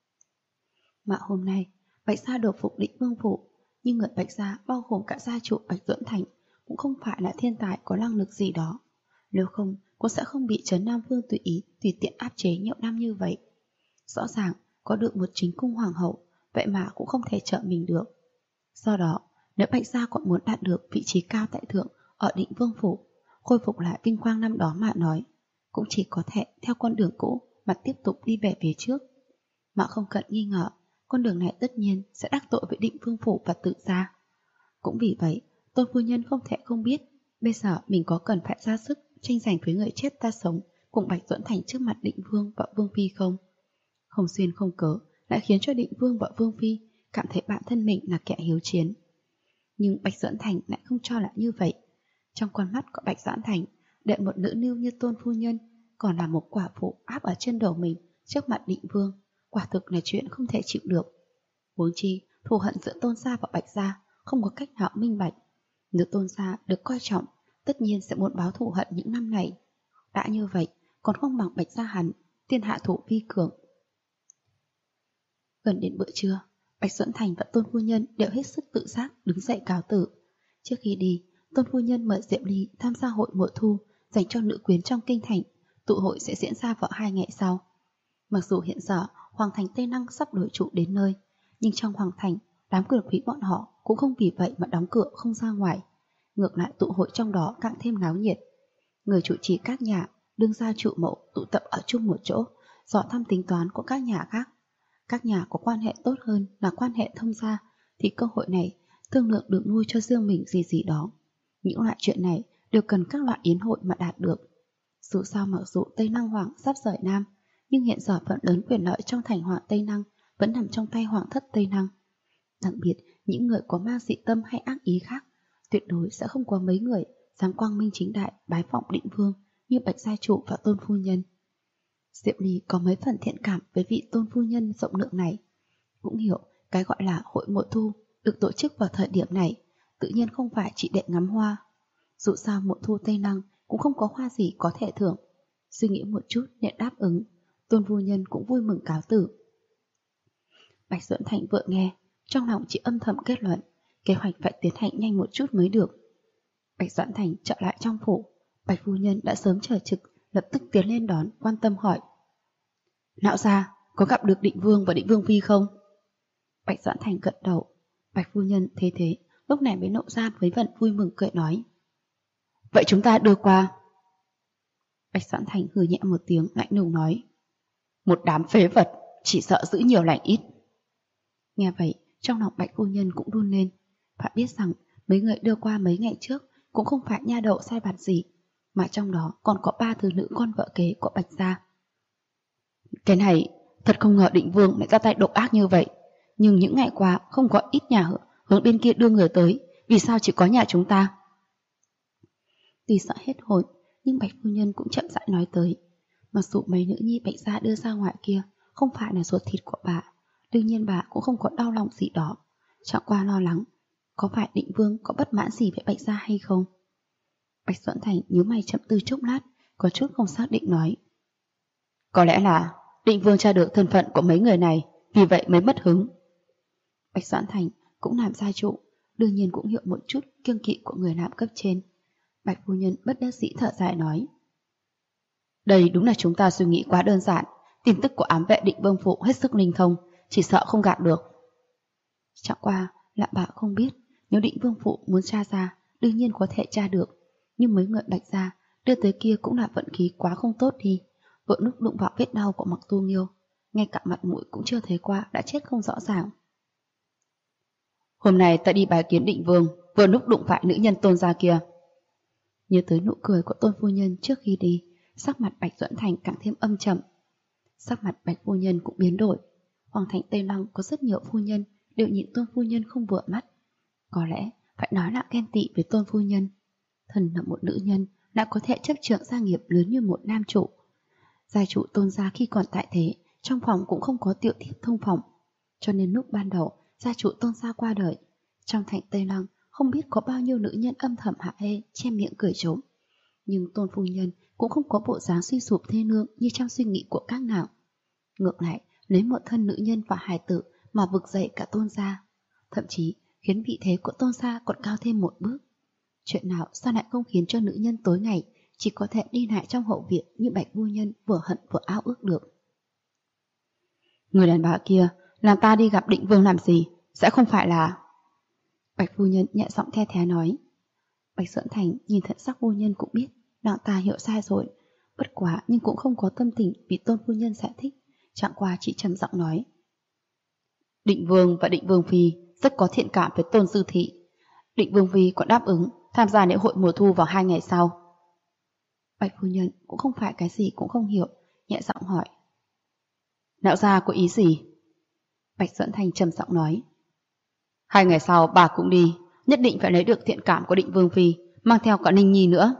Mà hôm nay, Bạch gia đổ phục Định Vương phủ, nhưng người Bạch gia bao gồm cả gia chủ Bạch Duẫn Thành cũng không phải là thiên tài có năng lực gì đó. Nếu không, cũng sẽ không bị Trấn Nam Vương tùy ý tùy tiện áp chế nhiều năm như vậy. Rõ ràng có được một chính cung hoàng hậu, vậy mà cũng không thể trợ mình được. Do đó, nếu Bạch gia còn muốn đạt được vị trí cao tại thượng ở Định Vương phủ, khôi phục lại vinh quang năm đó mà nói, cũng chỉ có thể theo con đường cũ mà tiếp tục đi về phía trước. Mà không cần nghi ngờ, con đường này tất nhiên sẽ đắc tội với Định Vương phủ và Tự gia. Cũng vì vậy, Tôn phu nhân không thể không biết bây giờ mình có cần phải ra sức tranh giành với người chết ta sống cùng Bạch Duẫn Thành trước mặt Định Vương và Vương phi không. Không xuyên không cớ lại khiến cho Định Vương và Vương phi cảm thấy bản thân mình là kẻ hiếu chiến. Nhưng Bạch Duẫn Thành lại không cho là như vậy. Trong con mắt của Bạch Doãn Thành, đệ một nữ nương như Tôn phu nhân còn là một quả phụ áp ở trên đầu mình trước mặt Định Vương, quả thực là chuyện không thể chịu được. Huống chi, thù hận giữa Tôn gia và Bạch gia không có cách nào minh bạch. Nếu Tôn gia được coi trọng, tất nhiên sẽ muốn báo thù hận những năm này. Đã như vậy, còn không bằng Bạch gia hắn, thiên hạ thủ vi cường. Gần đến bữa trưa, Bạch Duẫn Thành và Tôn phu nhân đều hết sức tự giác đứng dậy cáo tử. Trước khi đi, Tôn phu nhân mời Diệu Ly tham gia hội mùa thu dành cho nữ quyến trong kinh thành. Tụ hội sẽ diễn ra vào 2 ngày sau. Mặc dù hiện giờ Hoàng thành Tây Lăng sắp đổi trụ đến nơi, nhưng trong Hoàng thành, đám quyền quý bọn họ cũng không vì vậy mà đóng cửa không ra ngoài. Ngược lại tụ hội trong đó càng thêm náo nhiệt. Người chủ trì các nhà, đương gia trụ mẫu tụ tập ở chung một chỗ, dò thăm tính toán của các nhà khác. Các nhà có quan hệ tốt hơn là quan hệ thông gia, thì cơ hội này thương lượng được nuôi cho riêng mình gì gì đó. Những loại chuyện này đều cần các loại yến hội mà đạt được. Dù sao mặc dù Tây Lăng Hoàng sắp rời Nam, nhưng hiện giờ phần lớn quyền lợi trong thành Hoàng Tây Lăng vẫn nằm trong tay Hoàng thất Tây Lăng. Đặc biệt, những người có mang dị tâm hay ác ý khác, tuyệt đối sẽ không có mấy người dám quang minh chính đại bái phỏng Định Vương như Bạch gia chủ và Tôn phu nhân. Diệu Ly có mấy phần thiện cảm với vị Tôn phu nhân rộng lượng này, cũng hiểu cái gọi là hội mùa thu được tổ chức vào thời điểm này tự nhiên không phải chỉ để ngắm hoa. Dù sao mùa thu Tây Lăng cũng không có hoa gì có thể thưởng. Suy nghĩ một chút nhận đáp ứng, Tôn phu nhân cũng vui mừng cáo tử. Bạch Duẫn Thành vừa nghe, trong lòng chỉ âm thầm kết luận kế hoạch phải tiến hành nhanh một chút mới được. Bạch Doãn Thành trở lại trong phủ, Bạch phu nhân đã sớm chờ trực, lập tức tiến lên đón, quan tâm hỏi: Lão gia, có gặp được Định Vương và Định Vương phi không? Bạch Doãn Thành gật đầu. Bạch phu nhân thế thế, lúc này mới nộ ra với vận vui mừng cười nói: Vậy chúng ta đưa qua. Bạch Doãn Thành hừ nhẹ một tiếng, lạnh lùng nói: Một đám phế vật, chỉ sợ giữ nhiều lành ít. Nghe vậy, trong lòng Bạch phu nhân cũng run lên. Phải biết rằng mấy người đưa qua mấy ngày trước cũng không phải nha đậu sai vặt gì, mà trong đó còn có 3 thứ nữ con vợ kế của Bạch gia. Cái này, thật không ngờ Định Vương lại ra tay độc ác như vậy. Nhưng những ngày qua không có ít nhà hướng bên kia đưa người tới, vì sao chỉ có nhà chúng ta? Tuy sợ hết hồn, nhưng Bạch phu nhân cũng chậm rãi nói tới. Mặc dù mấy nữ nhi Bạch gia đưa ra ngoài kia không phải là ruột thịt của bà, đương nhiên bà cũng không có đau lòng gì đó. Chẳng qua lo lắng, có phải Định Vương có bất mãn gì với Bạch gia hay không? Bạch Doãn Thành nhíu mày chậm tư chốc lát, có chút không xác định nói. Có lẽ là Định Vương tra được thân phận của mấy người này, vì vậy mới mất hứng. Bạch Doãn Thành cũng làm gia trụ, đương nhiên cũng hiểu một chút kiêng kỵ của người làm cấp trên. Bạch phu nhân bất đắc dĩ thở dài nói. Đây đúng là chúng ta suy nghĩ quá đơn giản, tin tức của ám vệ Định Vương phụ hết sức linh thông, chỉ sợ không gạt được. Chẳng qua là bà không biết, nếu Định Vương phụ muốn tra ra, đương nhiên có thể tra được, nhưng mấy người Bạch gia đưa tới kia cũng là vận khí quá không tốt đi. Vợ lúc đụng vào vết đau của Mặc Tu Nghiêu, ngay cả mặt mũi cũng chưa thấy qua đã chết không rõ ràng. Hôm nay ta đi bái kiến Định Vương, vừa lúc đụng phải nữ nhân Tôn gia kia. Nhớ tới nụ cười của Tôn phu nhân trước khi đi, sắc mặt Bạch Doãn Thành càng thêm âm trầm. Sắc mặt Bạch phu nhân cũng biến đổi. Hoàng thành Tây Lăng có rất nhiều phu nhân đều nhìn Tôn phu nhân không vừa mắt. Có lẽ phải nói là ghen tị với Tôn phu nhân. Thần là một nữ nhân đã có thể chấp trưởng gia nghiệp lớn như một nam chủ. Gia chủ Tôn gia khi còn tại thế, trong phòng cũng không có tiểu thiếp thông phòng, cho nên lúc ban đầu gia chủ Tôn gia qua đời, trong thành Tây Lăng không biết có bao nhiêu nữ nhân âm thầm hạ hê che miệng cười trộm. Nhưng Tôn phu nhân cũng không có bộ dáng suy sụp thê lương như trong suy nghĩ của các nàng. Ngược lại, lấy một thân nữ nhân và hài tử mà vực dậy cả Tôn gia, thậm chí khiến vị thế của Tôn gia còn cao thêm một bước. Chuyện nào sao lại không khiến cho nữ nhân tối ngày chỉ có thể đi lại trong hậu viện như Bạch phu nhân vừa hận vừa ao ước được. Người đàn bà kia làm ta đi gặp Định Vương làm gì, sẽ không phải là... Bạch phu nhân nhẹ giọng the thé nói. Bạch Doãn Thành nhìn thận sắc phu nhân cũng biết nàng ta hiểu sai rồi, bất quá nhưng cũng không có tâm tình vì Tôn phu nhân giải thích, chẳng qua chỉ trầm giọng nói. Định Vương và Định Vương phi rất có thiện cảm với Tôn Dư thị. Định Vương phi còn đáp ứng tham gia lễ hội mùa thu vào 2 ngày sau. Bạch phu nhân cũng không phải cái gì cũng không hiểu, nhẹ giọng hỏi. Lão gia có ý gì? Bạch Doãn Thành trầm giọng nói. 2 ngày sau bà cũng đi, nhất định phải lấy được thiện cảm của Định Vương phi, mang theo cả Ninh Nhi nữa.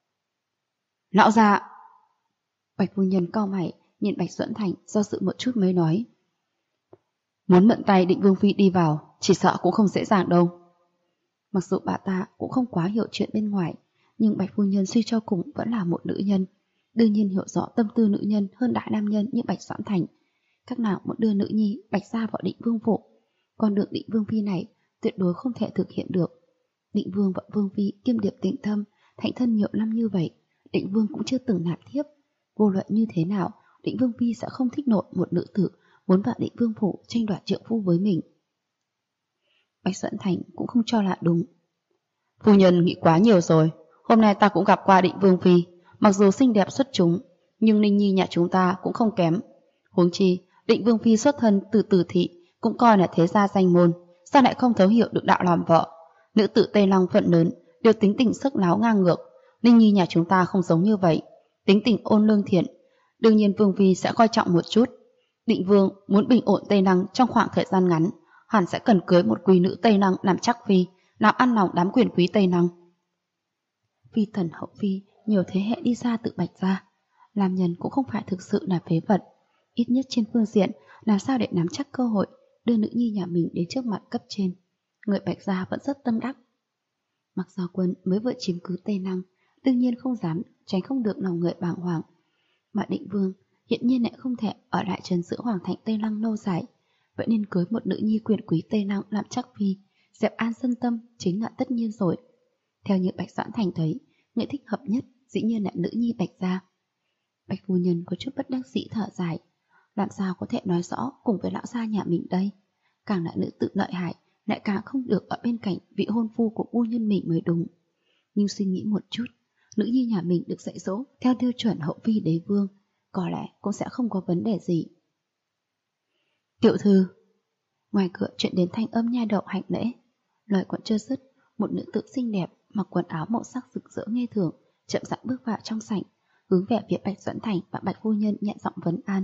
Lão gia... Bạch phu nhân cau mày nhìn Bạch Doãn Thành do dự một chút mới nói. Muốn mượn tay Định Vương phi đi vào, chỉ sợ cũng không dễ dàng đâu. Mặc dù bà ta cũng không quá hiểu chuyện bên ngoài, nhưng Bạch phu nhân suy cho cùng vẫn là một nữ nhân, đương nhiên hiểu rõ tâm tư nữ nhân hơn đại nam nhân như Bạch Doãn Thành. Các nàng muốn đưa nữ nhi Bạch gia vào Định Vương phủ, con đường Định Vương phi này tuyệt đối không thể thực hiện được. Định Vương và Vương phi kiêm điệp tịnh thâm, thành thân nhiều năm như vậy, Định Vương cũng chưa từng nạp thiếp. Vô luận như thế nào, Định Vương phi sẽ không thích nổi một nữ tử muốn vào Định Vương phủ tranh đoạt trượng phu với mình. Bạch Doãn Thành cũng không cho là đúng. Phu nhân nghĩ quá nhiều rồi, hôm nay ta cũng gặp qua Định Vương phi, mặc dù xinh đẹp xuất chúng, nhưng Ninh Nhi nhà chúng ta cũng không kém. Huống chi, Định Vương phi xuất thân từ Từ thị, cũng coi là thế gia danh môn, sao lại không thấu hiểu được đạo làm vợ. Nữ tử Tây Lăng phận lớn đều tính tình sức láo ngang ngược, Ninh Nhi nhà chúng ta không giống như vậy, tính tình ôn lương thiện. Đương nhiên Vương phi sẽ coi trọng một chút. Định Vương muốn bình ổn Tây Lăng trong khoảng thời gian ngắn, hẳn sẽ cần cưới một quý nữ Tây Lăng làm chắc phi, làm ăn lòng đám quyền quý Tây Lăng. Phi thần hậu phi nhiều thế hệ đi ra tự Bạch gia, làm nhân cũng không phải thực sự là phế vật, ít nhất trên phương diện làm sao để nắm chắc cơ hội đưa nữ nhi nhà mình đến trước mặt cấp trên. Người Bạch gia vẫn rất tâm đắc. Mặc Giao Quân mới vừa chiếm cứ Tây Lăng, đương nhiên không dám tránh không được lòng người bàng hoàng, mà Định Vương hiện nhiên lại không thể ở lại trấn giữ hoàng thành Tây Lăng lâu dài, vậy nên cưới một nữ nhi quyền quý Tây Lăng làm chắc phi, dẹp an sân tâm chính là tất nhiên rồi. Theo như Bạch Doãn Thành thấy, người thích hợp nhất dĩ nhiên là nữ nhi Bạch gia. Bạch phu nhân có chút bất đắc dĩ thở dài, làm sao có thể nói rõ cùng với lão gia nhà mình đây. Càng là nữ tự lợi hại, lại càng không được ở bên cạnh vị hôn phu của phu nhân mình mới đúng. Nhưng suy nghĩ một chút, nữ nhi nhà mình được dạy dỗ theo tiêu chuẩn hậu phi đế vương, có lẽ cũng sẽ không có vấn đề gì. Tiểu thư. Ngoài cửa chuyện đến thanh âm nha đậu hạnh lễ. Lời còn chưa dứt, một nữ tử xinh đẹp mặc quần áo màu sắc rực rỡ nghe thường, chậm rãi bước vào trong sảnh, hướng về phía Bạch Doãn Thành và Bạch phu nhân nhẹ giọng vấn an.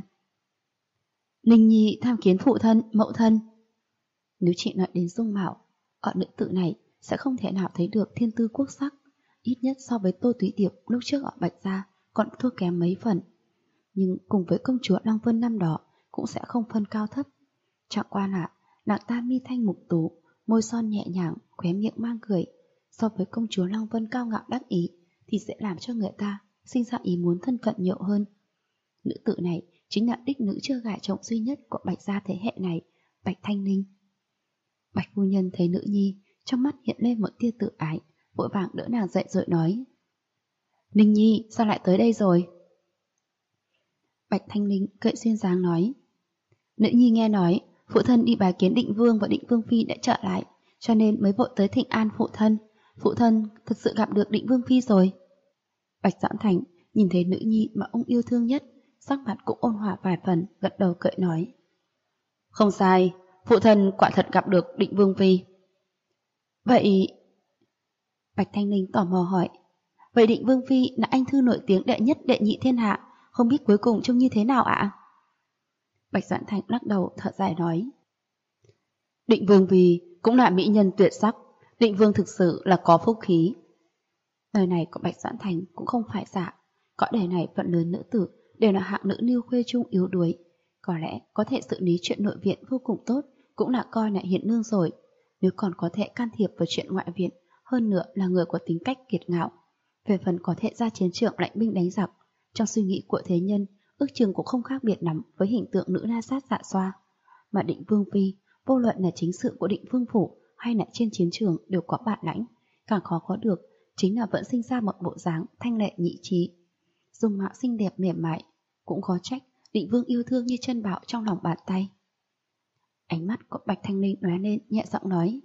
Linh Nhi tham kiến phụ thân, mẫu thân. Nếu chị nói đến dung mạo, ở nữ tử này sẽ không thể nào thấy được thiên tư quốc sắc, ít nhất so với Tô Túy Điệp lúc trước ở Bạch Gia còn thua kém mấy phần. Nhưng cùng với công chúa Lăng Vân năm đó cũng sẽ không phân cao thấp. Chẳng qua là nàng ta mi thanh mục tú, môi son nhẹ nhàng, khóe miệng mang cười, so với công chúa Lăng Vân cao ngạo đắc ý thì sẽ làm cho người ta sinh ra ý muốn thân cận nhiều hơn. Nữ tử này chính là đích nữ chưa gả chồng duy nhất của Bạch Gia thế hệ này, Bạch Thanh Ninh. Bạch phu nhân thấy nữ nhi, trong mắt hiện lên một tia tự ái, vội vàng đỡ nàng dậy rồi nói: Ninh Nhi, sao lại tới đây rồi? Bạch Thanh Ninh cười duyên dáng nói: Nữ nhi nghe nói phụ thân đi bái kiến Định Vương và Định Vương Phi đã trở lại, cho nên mới vội tới thỉnh an phụ thân. Phụ thân thực sự gặp được Định Vương Phi rồi. Bạch Doãn Thành nhìn thấy nữ nhi mà ông yêu thương nhất, sắc mặt cũng ôn hòa vài phần, gật đầu cười nói: Không sai, phụ thân quả thật gặp được Định Vương Phi. Vậy... Bạch Thanh Ninh tò mò hỏi: Vậy Định Vương Phi là anh thư nổi tiếng đệ nhất đệ nhị thiên hạ, không biết cuối cùng trông như thế nào ạ? Bạch Doãn Thành lắc đầu thở dài nói: Định Vương Phi cũng là mỹ nhân tuyệt sắc, Định Vương thực sự là có phúc khí. Lời này của Bạch Doãn Thành cũng không phải giả, cõi đời này phần lớn nữ tử đều là hạng nữ niêu khuê trung yếu đuối, có lẽ có thể xử lý chuyện nội viện vô cùng tốt cũng là coi là hiển nương rồi, nếu còn có thể can thiệp vào chuyện ngoại viện, hơn nữa là người có tính cách kiệt ngạo. Về phần có thể ra chiến trường lãnh binh đánh giặc, trong suy nghĩ của thế nhân, ước chừng cũng không khác biệt lắm với hình tượng nữ la sát dạ xoa. Mà Định Vương Phi, vô luận là chính sự của Định Vương Phủ hay là trên chiến trường đều có bản lãnh, càng khó có được chính là vẫn sinh ra một bộ dáng thanh lệ nhị trí. Dung mạo xinh đẹp mềm mại, cũng khó trách Định Vương yêu thương như chân bảo trong lòng bàn tay. Ánh mắt của Bạch Thanh Ninh lóe lên, nhẹ giọng nói: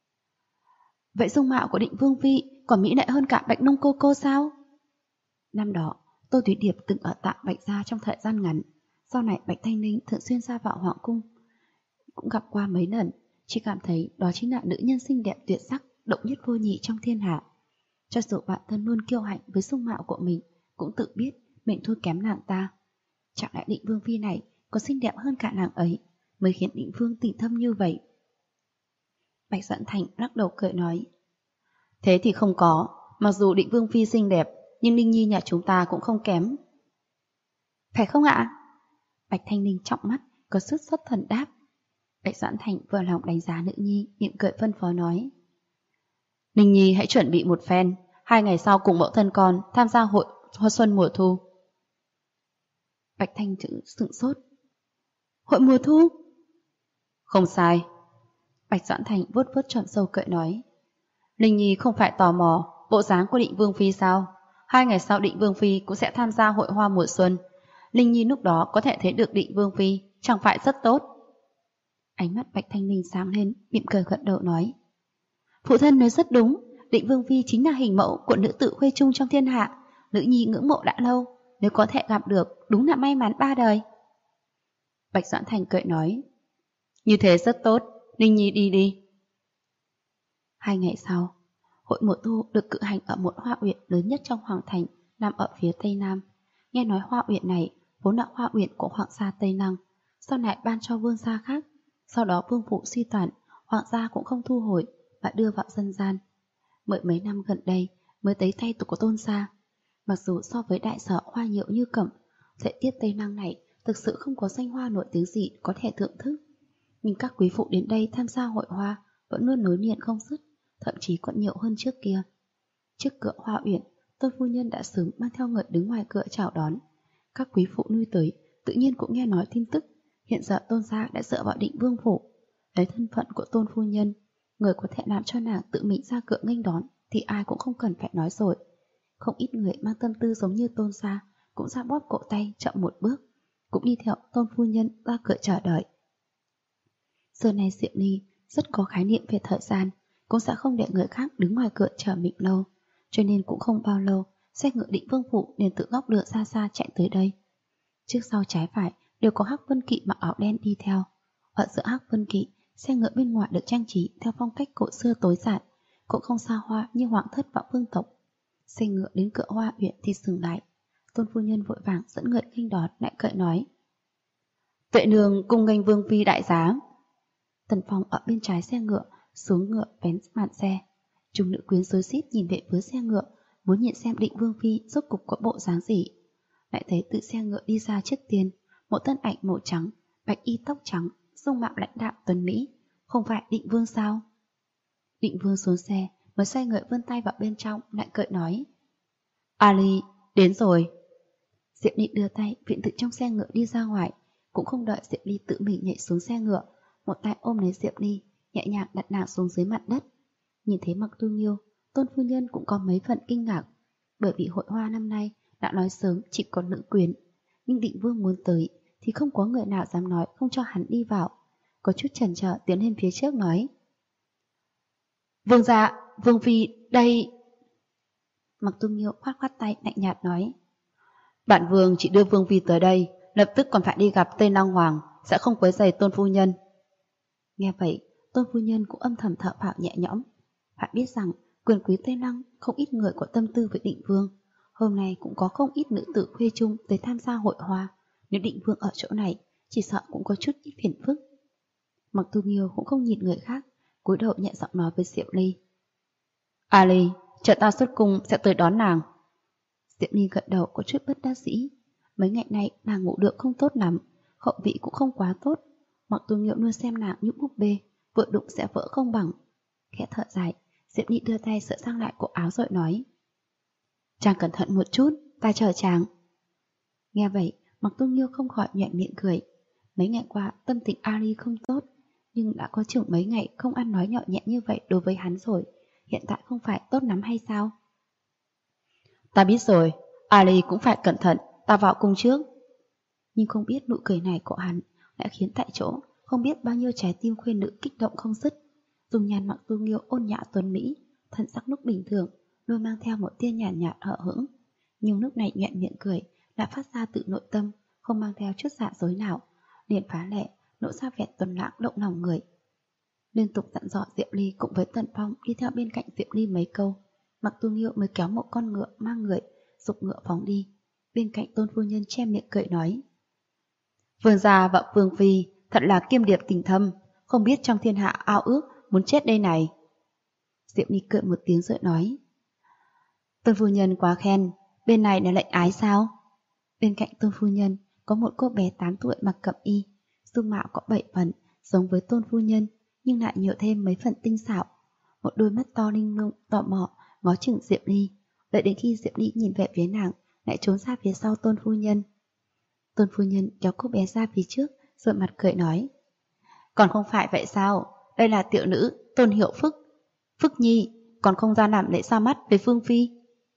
Vậy dung mạo của Định Vương Phi còn mỹ lệ hơn cả Bạch Nông cô sao? Năm đó, Tô Thúy Điệp từng ở tạm Bạch Gia trong thời gian ngắn, sau này Bạch Thanh Ninh thường xuyên ra vào hoàng cung, cũng gặp qua mấy lần, chỉ cảm thấy đó chính là nữ nhân xinh đẹp tuyệt sắc, độc nhất vô nhị trong thiên hạ. Cho dù bản thân luôn kiêu hãnh với dung mạo của mình, cũng tự biết mình thua kém nàng ta. Chẳng lẽ Định Vương Phi này có xinh đẹp hơn cả nàng ấy, mới khiến Định Vương tình thâm như vậy? Bạch Doãn Thành lắc đầu cười nói: Thế thì không có, mặc dù Định Vương Phi xinh đẹp, nhưng Ninh Nhi nhà chúng ta cũng không kém. Phải không ạ? Bạch Thanh Ninh trọng mắt, có sức xuất thần đáp. Bạch Doãn Thành vừa lòng đánh giá nữ nhi, mỉm cười phân phó nói: Ninh Nhi hãy chuẩn bị một phen, 2 ngày sau cùng mẫu thân con tham gia hội hoa xuân mùa thu. Bạch Thanh chữ sửng sốt: Hội mùa thu? Không sai. Bạch Doãn Thành vuốt vuốt tròm râu cười nói: Ninh Nhi không phải tò mò bộ dáng của Định Vương Phi sao? 2 ngày sau Định Vương Phi cũng sẽ tham gia hội hoa mùa xuân. Ninh Nhi lúc đó có thể thấy được Định Vương Phi, chẳng phải rất tốt? Ánh mắt Bạch Thanh Ninh sáng lên, mỉm cười gật đầu nói: Phụ thân nói rất đúng, Định Vương Phi chính là hình mẫu của nữ tử khuê trung trong thiên hạ, nữ nhi ngưỡng mộ đã lâu, nếu có thể gặp được, đúng là may mắn 3 đời. Bạch Doãn Thành cười nói: Như thế rất tốt, Ninh Nhi đi đi. 2 ngày sau, hội mùa thu được cử hành ở một hoa uyển lớn nhất trong hoàng thành, nằm ở phía tây nam. Nghe nói hoa uyển này vốn là hoa uyển của hoàng gia Tây Năng, sau này ban cho vương gia khác. Sau đó vương phủ suy tàn, hoàng gia cũng không thu hồi và đưa vào dân gian. Mới mấy năm gần đây mới tới tay của tôn gia. Mặc dù so với đại sở hoa nhiệu như cẩm, thời tiết Tây Năng này thực sự không có danh hoa nổi tiếng gì có thể thưởng thức, nhưng các quý phụ đến đây tham gia hội hoa vẫn luôn nối liền không dứt, thậm chí còn nhiều hơn trước kia. Trước cửa hoa uyển, Tôn phu nhân đã sớm mang theo người đứng ngoài cửa chào đón. Các quý phụ nuôi tới tự nhiên cũng nghe nói tin tức hiện giờ Tôn gia đã dựa vào Định Vương phủ. Lấy thân phận của Tôn phu nhân, người có thể làm cho nàng tự mình ra cửa nghênh đón thì ai cũng không cần phải nói rồi. Không ít người mang tâm tư giống như Tôn gia cũng ra bóp cổ tay chậm một bước, cũng đi theo Tôn phu nhân ra cửa chờ đợi. Giờ này Diệu Ly rất có khái niệm về thời gian, cũng sẽ không để người khác đứng ngoài cửa chờ mình lâu, cho nên cũng không bao lâu xe ngựa Định Vương phủ liền tự góc đường xa xa chạy tới đây. Trước sau trái phải đều có Hắc Vân Kỵ mặc áo đen đi theo. Ở giữa Hắc Vân Kỵ, xe ngựa bên ngoài được trang trí theo phong cách cổ xưa tối giản, cũng không xa hoa như hoàng thất và vương tộc. Xe ngựa đến cửa Hoa Uyển thì dừng lại. Tôn phu nhân vội vàng dẫn người nghênh đón, lại cậy nói: Tuệ nương cùng nghênh vương phi đại giá. Tần Phong ở bên trái xe ngựa xuống ngựa vén màn xe. Chúng nữ quyến rối rít nhìn về phía xe ngựa, muốn nhìn xem Định vương phi rốt cục có bộ dáng gì. Lại thấy từ xe ngựa đi ra trước tiên một thân ảnh màu trắng, bạch y tóc trắng, dung mạo lãnh đạm tuấn mỹ. Không phải Định vương sao? Định vương xuống xe mới xoay người vươn tay vào bên trong, lại cởi nói: Ali, đến rồi. Diệp Ly đưa tay viện từ trong xe ngựa đi ra ngoài, cũng không đợi Diệp Ly tự mình nhảy xuống xe ngựa, một tay ôm lấy Diệp Ly, nhẹ nhàng đặt nàng xuống dưới mặt đất. Nhìn thấy Mặc Tu Nghiêu, Tôn phu nhân cũng có mấy phần kinh ngạc, bởi vì hội hoa năm nay đã nói sớm chỉ có nữ quyến, nhưng Định vương muốn tới thì không có người nào dám nói không cho hắn đi vào. Có chút chần chờ tiến lên phía trước nói: Vương gia, vương phi, đây. Mặc Tu Nghiêu khoát khoát tay lạnh nhạt nói: Bản vương chỉ đưa vương phi tới đây, lập tức còn phải đi gặp Tây Long Hoàng, sẽ không quấy rầy Tôn phu nhân. Nghe vậy, Tôn phu nhân cũng âm thầm thở phào nhẹ nhõm. Phải biết rằng quyền quý Tây Lăng không ít người có tâm tư với Định vương. Hôm nay cũng có không ít nữ tử khuê trung tới tham gia hội hoa. Nếu Định vương ở chỗ này, chỉ sợ cũng có chút ít phiền phức. Mặc Tu Nghiêu cũng không nhìn người khác, cúi đầu nhẹ giọng nói với Diệp Ly: Ali, chờ ta xuất cung sẽ tới đón nàng. Diệp Ly gật đầu có chút bất đắc dĩ. Mấy ngày nay nàng ngủ được không tốt lắm, khẩu vị cũng không quá tốt. Mặc Tu Nghiêu luôn xem nàng như búp bê, vừa đụng sẽ vỡ không bằng. Khẽ thở dài, Diệp Ly đưa tay sửa sang lại cổ áo rồi nói: Chàng cẩn thận một chút, ta chờ chàng. Nghe vậy, Mặc Tu Nghiêu không khỏi nhoẻn miệng cười. Mấy ngày qua tâm tình Ali không tốt, nhưng đã có chừng mấy ngày không ăn nói nhọ nhẹ như vậy đối với hắn rồi, hiện tại không phải tốt lắm hay sao? Ta biết rồi, Ali cũng phải cẩn thận, ta vào cung trước. Nhưng không biết nụ cười này của hắn đã khiến tại chỗ không biết bao nhiêu trái tim khuê nữ kích động không dứt. Dung nhan Mặc Tu Nghiêu ôn nhã tuấn mỹ, thân sắc lúc bình thường luôn mang theo một tia nhàn nhạt hờ hững, nhưng lúc này nhoẻn miệng cười đã phát ra từ nội tâm, không mang theo chút giả dối nào, liền phá lệ lộ ra vẻ tuấn lãng động lòng người. Liên tục dặn dò Diệp Ly cùng với Tần Phong đi theo bên cạnh Diệp Ly mấy câu, Mặc Tu Nghiêu mới kéo một con ngựa mang người dục ngựa phóng đi. Bên cạnh Tôn phu nhân che miệng cười nói: Vương gia và vương phi thật là kiêm điệp tình thâm, không biết trong thiên hạ ao ước muốn chết đây này. Diệp Ly cười một tiếng rồi nói: Tôn phu nhân quá khen, bên này là lệnh ái sao? Bên cạnh Tôn phu nhân có một cô bé 8 tuổi mặc cẩm y, dung mạo có 7 phần, giống với Tôn phu nhân nhưng lại nhiều thêm mấy phần tinh xảo. Một đôi mắt to linh lung tò mò ngó chừng Diệp Ly, đợi đến khi Diệp Ly nhìn về phía nàng lại trốn ra phía sau Tôn phu nhân. Tôn phu nhân kéo cô bé ra phía trước rồi mặt cười nói: Còn không phải vậy sao, đây là tiểu nữ Tôn Hiệu Phức, Phức Nhi, còn không ra làm lễ ra mắt với Phương Phi.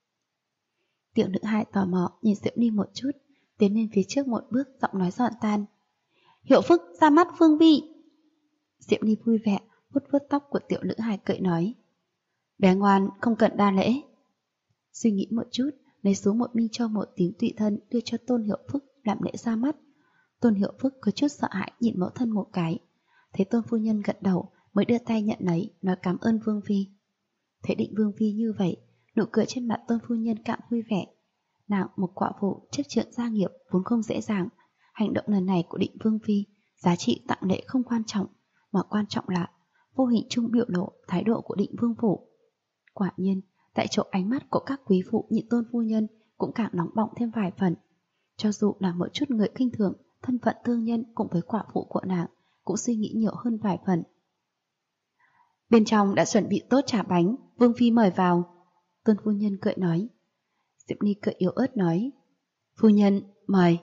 Tiểu nữ hai tò mò nhìn Diệp Ly một chút, tiến lên phía trước một bước, giọng nói giòn tan: Hiệu Phức ra mắt Phương Phi. Diệp Ly vui vẻ vuốt vuốt tóc của tiểu nữ hai cười nói: Bé ngoan, không cần đa lễ. Suy nghĩ một chút, lấy xuống một minh châu một tím tùy thân đưa cho Tôn Hiệu Phức làm lễ ra mắt. Tôn Hiệu Phức có chút sợ hãi nhìn mẫu thân một cái, thấy Tôn phu nhân gật đầu mới đưa tay nhận lấy, nói cảm ơn Vương Phi. Thấy Định Vương Phi như vậy, nụ cười trên mặt Tôn phu nhân cạn vui vẻ. Nàng một quả phụ chấp trượng gia nghiệp vốn không dễ dàng, hành động lần này của Định Vương Phi giá trị tặng lễ không quan trọng, mà quan trọng là vô hình chung biểu lộ thái độ của Định Vương phủ. Quả nhiên, tại chỗ ánh mắt của các quý phụ nhìn Tôn phu nhân cũng càng nóng bỏng thêm vài phần. Cho dù là một chút người kinh thường, thân phận thương nhân cùng với quả phụ của nàng cũng suy nghĩ nhiều hơn vài phần. Bên trong đã chuẩn bị tốt trà bánh, Vương Phi mời vào. Tôn phu nhân cười nói. Diệp Ly cười yếu ớt nói: Phu nhân, mời.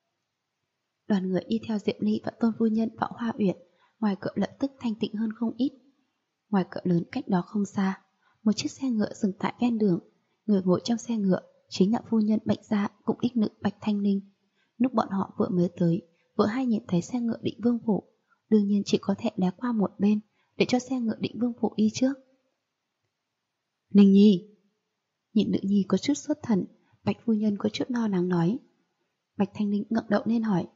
Đoàn người đi theo Diệp Ly và Tôn phu nhân vào Hoa Uyển, ngoài cửa lập tức thanh tịnh hơn không ít. Ngoài cửa lớn cách đó không xa, một chiếc xe ngựa dừng tại ven đường. Người ngồi trong xe ngựa chính là phu nhân Bạch Gia cùng ích nữ Bạch Thanh Ninh. Lúc bọn họ vừa mới tới, vừa hay nhìn thấy xe ngựa Định Vương phủ, đương nhiên chỉ có thể né qua một bên để cho xe ngựa Định Vương phủ đi trước. Ninh Nhi. Nhìn nữ nhi có chút xuất thần, Bạch phu nhân có chút lo lắng nói. Bạch Thanh Ninh ngẩng đầu lên hỏi: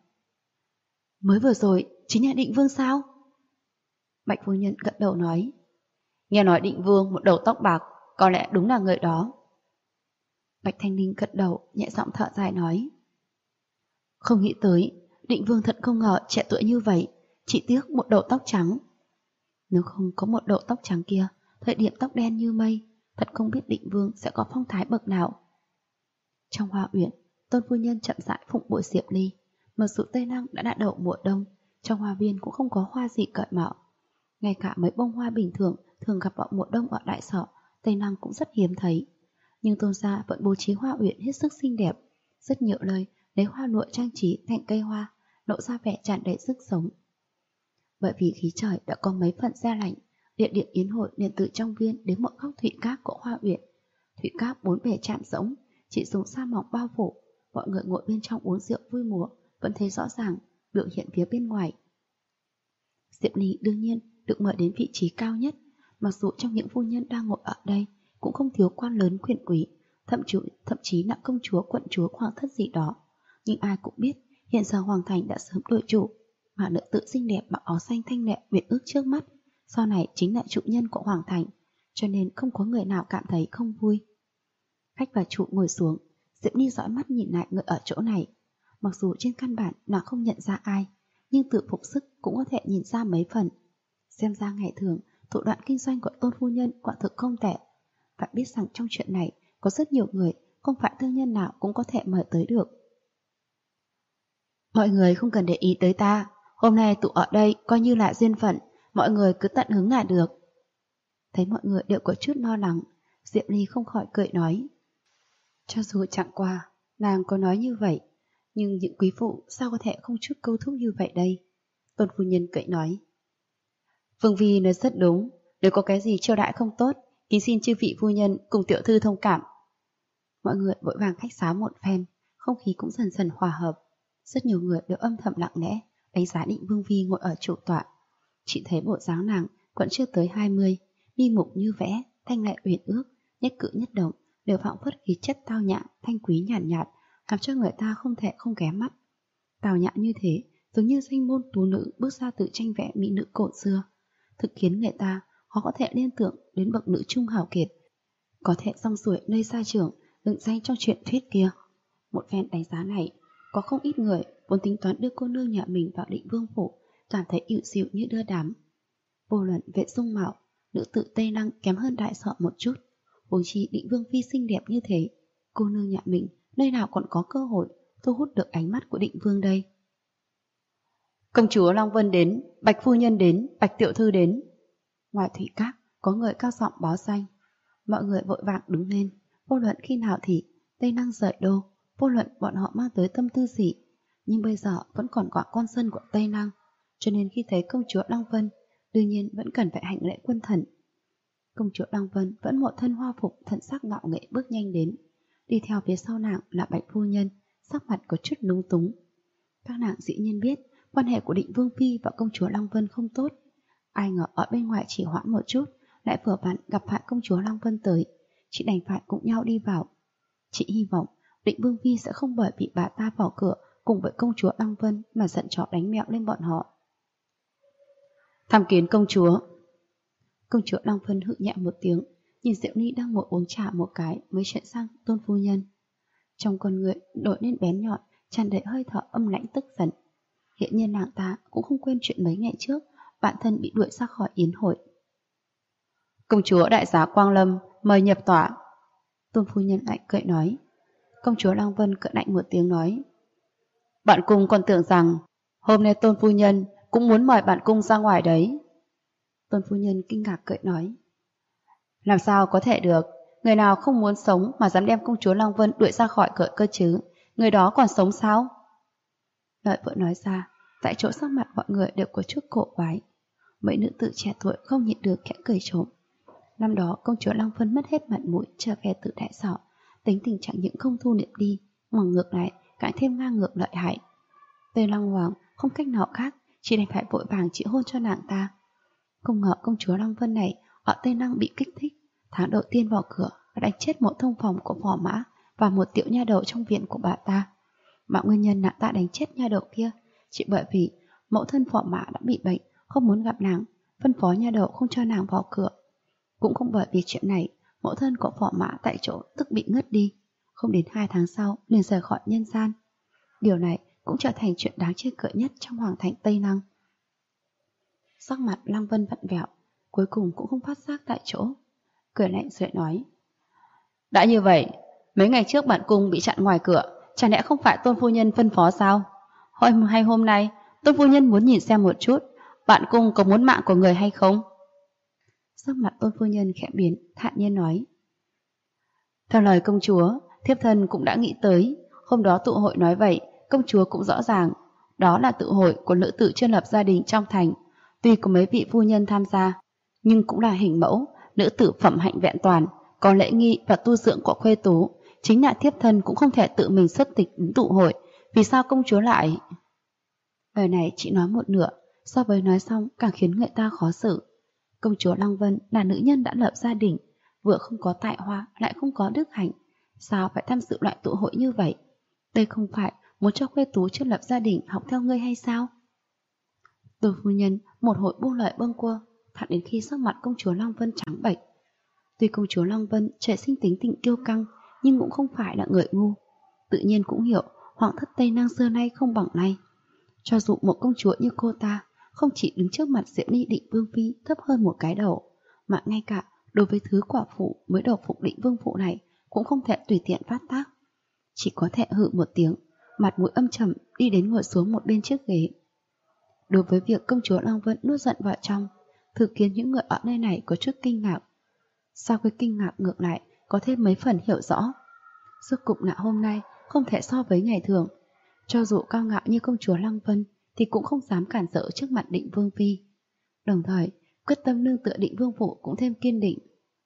Mới vừa rồi chính là Định Vương sao? Bạch phu nhân gật đầu nói: Nghe nói Định Vương một đầu tóc bạc, có lẽ đúng là người đó. Bạch Thanh Ninh gật đầu, nhẹ giọng thở dài nói. Không nghĩ tới, Định Vương thật không ngờ trẻ tuổi như vậy, chỉ tiếc một đầu tóc trắng. Nếu không có một đầu tóc trắng kia, thời điểm tóc đen như mây, thật không biết Định Vương sẽ có phong thái bậc nào. Trong Hoa Uyển, Tôn phu nhân chậm rãi phụng bồi Diệp Ly. Mặc dù Tây Lăng đã đầu mùa đông, trong hoa viên cũng không có hoa gì cởi mở. Ngay cả mấy bông hoa bình thường thường gặp vào mùa đông ở Đại Sở, Tây Lăng cũng rất hiếm thấy. Nhưng Tôn gia vẫn bố trí Hoa Uyển hết sức xinh đẹp, rất nhiều nơi lấy hoa lụa trang trí thành cây hoa, lộ ra vẻ tràn đầy sức sống. Bởi vì khí trời đã có mấy phần se lạnh, địa điểm yến hội liền từ trong viên đến một góc thủy cát của Hoa Uyển. Thủy cát bốn bề chạm rỗng, chỉ dùng sa mỏng bao phủ, mọi người ngồi bên trong uống rượu vui mùa vẫn thấy rõ ràng biểu hiện phía bên ngoài. Diệp Ly đương nhiên được mời đến vị trí cao nhất, mặc dù trong những phu nhân đang ngồi ở đây cũng không thiếu quan lớn quyền quý, thậm chí là công chúa, quận chúa, hoàng thất gì đó. Nhưng ai cũng biết hiện giờ hoàng thành đã sớm đổi chủ, mà nữ tử xinh đẹp mặc áo xanh thanh lệ uyển ước trước mắt sau này chính là chủ nhân của hoàng thành, cho nên không có người nào cảm thấy không vui. Khách và chủ ngồi xuống, Diệp Ly dõi mắt nhìn lại người ở chỗ này. Mặc dù trên căn bản là không nhận ra ai, nhưng tự phục sức cũng có thể nhìn ra mấy phần. Xem ra ngày thường, thủ đoạn kinh doanh của Tôn phu nhân quả thực không tệ. Phải biết rằng trong chuyện này có rất nhiều người, không phải thương nhân nào cũng có thể mời tới được. Mọi người không cần để ý tới ta, hôm nay tụ ở đây coi như là duyên phận, mọi người cứ tận hứng là được. Thấy mọi người đều có chút lo lắng, Diệp Ly không khỏi cười nói. Cho dù chẳng qua, nàng có nói như vậy, nhưng những quý phụ sao có thể không chút câu thúc như vậy đây? Tôn phu nhân cười nói. Phương Vi nói rất đúng, nếu có cái gì chiêu đãi không tốt, thì xin chư vị phu nhân cùng tiểu thư thông cảm. Mọi người vội vàng khách sáo một phen, không khí cũng dần dần hòa hợp. Rất nhiều người đều âm thầm lặng lẽ đánh giá Định Vương Phi ngồi ở chủ tọa. Chị thấy bộ dáng nàng vẫn chưa tới 20, mi mục như vẽ, thanh lệ uyển ước, nhất cử nhất động đều phảng phất khí chất tao nhã, thanh quý nhàn nhạt, làm cho người ta không thể không ghé mắt. Tào nhã như thế, giống như danh môn tú nữ bước ra từ tranh vẽ mỹ nữ cổ xưa, thực khiến người ta khó có thể liên tưởng đến bậc nữ trung hào kiệt, có thể song xuôi nơi xa trường, đựng danh trong truyện thuyết kia. Một phen đánh giá này, có không ít người vốn tính toán đưa cô nương nhà mình vào Định Vương phủ, cảm thấy ỉu xìu như đưa đám. Vô luận về dung mạo, nữ tử Tây Lăng kém hơn Đại Sở một chút, huống chi Định Vương phi xinh đẹp như thế, cô nương nhà mình nơi nào còn có cơ hội thu hút được ánh mắt của Định Vương đây. Công chúa Long Vân đến, Bạch phu nhân đến, Bạch tiểu thư đến. Ngoài thủy các có người cao giọng báo danh. Mọi người vội vàng đứng lên, vô luận khi nào thì Tây Lăng rời đô, vô luận bọn họ mang tới tâm tư gì, nhưng bây giờ vẫn còn quả con dân của Tây Lăng, cho nên khi thấy công chúa Long Vân, đương nhiên vẫn cần phải hành lễ quân thần. Công chúa Long Vân vẫn một thân hoa phục, thần sắc ngạo nghễ bước nhanh đến. Đi theo phía sau nàng là Bạch phu nhân, sắc mặt có chút lúng túng. Các nàng dĩ nhiên biết quan hệ của Định Vương phi và công chúa Long Vân không tốt. Ai ngờ ở bên ngoài chỉ hoãn một chút, lại vừa vặn gặp phải công chúa Long Vân tới, chị đành phải cùng nhau đi vào. Chị hy vọng Định Vương phi sẽ không bởi vì bà ta vào cửa cùng với công chúa Long Vân mà giận chó đánh mẹo lên bọn họ. Tham kiến công chúa. Công chúa Long Vân hự nhẹ một tiếng, nhìn Diệu Ly đang ngồi uống trà một cái mới chuyển sang Tôn phu nhân. Trong con người đổi lên bén nhọn, tràn đầy hơi thở âm lãnh tức giận. Hiện nhiên nàng ta cũng không quên chuyện mấy ngày trước bản thân bị đuổi ra khỏi yến hội. Công chúa đại giá Quang Lâm mời nhập tỏa. Tôn phu nhân lại cười nói. Công chúa Long Vân cười lạnh một tiếng nói. Bạn cung còn tưởng rằng hôm nay Tôn phu nhân cũng muốn mời bạn cung ra ngoài đấy. Tôn phu nhân kinh ngạc cười nói. Làm sao có thể được, người nào không muốn sống mà dám đem công chúa Long Vân đuổi ra khỏi cửa cơ chứ, người đó còn sống sao? Lời vợ nói ra, tại chỗ sắc mặt mọi người đều có chút cổ quái. Mấy nữ tử trẻ tuổi không nhịn được khẽ cười trộm. Năm đó công chúa Long Vân mất hết mặt mũi trở về từ Đại Sở, tính tình chẳng những không thu liệm đi, mà ngược lại càng thêm ngang ngược lợi hại. Tây Lăng Hoàng không cách nào khác, chỉ đành phải vội vàng chịu hôn cho nàng ta. Không ngờ công chúa Long Vân này ở Tây Lăng bị kích thích, tháng đầu tiên vào cửa đã đánh chết một thông phòng của phò mã và một tiểu nha đầu trong viện của bà ta. Mà nguyên nhân nàng ta đánh chết nha đầu kia chỉ bởi vì mẫu thân phò mã đã bị bệnh, không muốn gặp nàng, phân phó nha đầu không cho nàng vào cửa. Cũng không bởi vì chuyện này, mẫu thân của Phò Mã tại chỗ tức bị ngất đi, không đến 2 tháng sau liền rời khỏi nhân gian. Điều này cũng trở thành chuyện đáng chê cười nhất trong hoàng thành Tây Lăng. Sắc mặt Lăng Vân vặn vẹo, cuối cùng cũng không phát giác tại chỗ, cười lạnh rồi nói: đã như vậy, mấy ngày trước bản cung bị chặn ngoài cửa, chẳng lẽ không phải Tôn phu nhân phân phó sao? Hay hôm nay Tôn phu nhân muốn nhìn xem một chút bản cung có muốn mạng của người hay không? Sắc mặt Tôn phu nhân khẽ biến, thản nhiên nói: theo lời công chúa, thiếp thân cũng đã nghĩ tới. Hôm đó tụ hội nói vậy, công chúa cũng rõ ràng, đó là tụ hội của nữ tử chưa lập gia đình trong thành. Tuy có mấy vị phu nhân tham gia, nhưng cũng là hình mẫu, nữ tử phẩm hạnh vẹn toàn, có lễ nghi và tu dưỡng của khuê tú. Chính là thiếp thân cũng không thể tự mình xuất tịch đến tụ hội, vì sao công chúa lại... Lời này chỉ nói một nửa, so với nói xong càng khiến người ta khó xử. Công chúa Lăng Vân là nữ nhân đã lập gia đình, vừa không có tài hoa lại không có đức hạnh, sao phải tham dự loại tụ hội như vậy? Đây không phải muốn cho khuê tú chưa lập gia đình học theo ngươi hay sao? Từ phu nhân một hồi buông lời bâng quơ, thẳng đến khi sắc mặt công chúa Lăng Vân trắng bệch. Tuy công chúa Lăng Vân trời sinh tính tình kiêu căng, nhưng cũng không phải là người ngu. Tự nhiên cũng hiểu hoàng thất Tây Năng xưa nay không bằng nay. Cho dù một công chúa như cô ta không chỉ đứng trước mặt Diệu Ly Định Vương phi thấp hơn một cái đầu, mà ngay cả đối với thứ quả phụ mới đầu phục Định Vương phụ này cũng không thể tùy tiện phát tác. Chỉ có thể hự một tiếng, mặt mũi âm trầm đi đến ngồi xuống một bên chiếc ghế. Đối với việc công chúa Lăng Vân nuốt giận vào trong, thực khiến những người ở nơi này có chút kinh ngạc. Sau khi kinh ngạc ngược lại có thêm mấy phần hiểu rõ. Rốt cục là hôm nay không thể so với ngày thường. Cho dù cao ngạo như công chúa Lăng Vân thì cũng không dám cản rỡ trước mặt Định Vương phi. Đồng thời, quyết tâm nương tựa Định Vương phụ cũng thêm kiên định.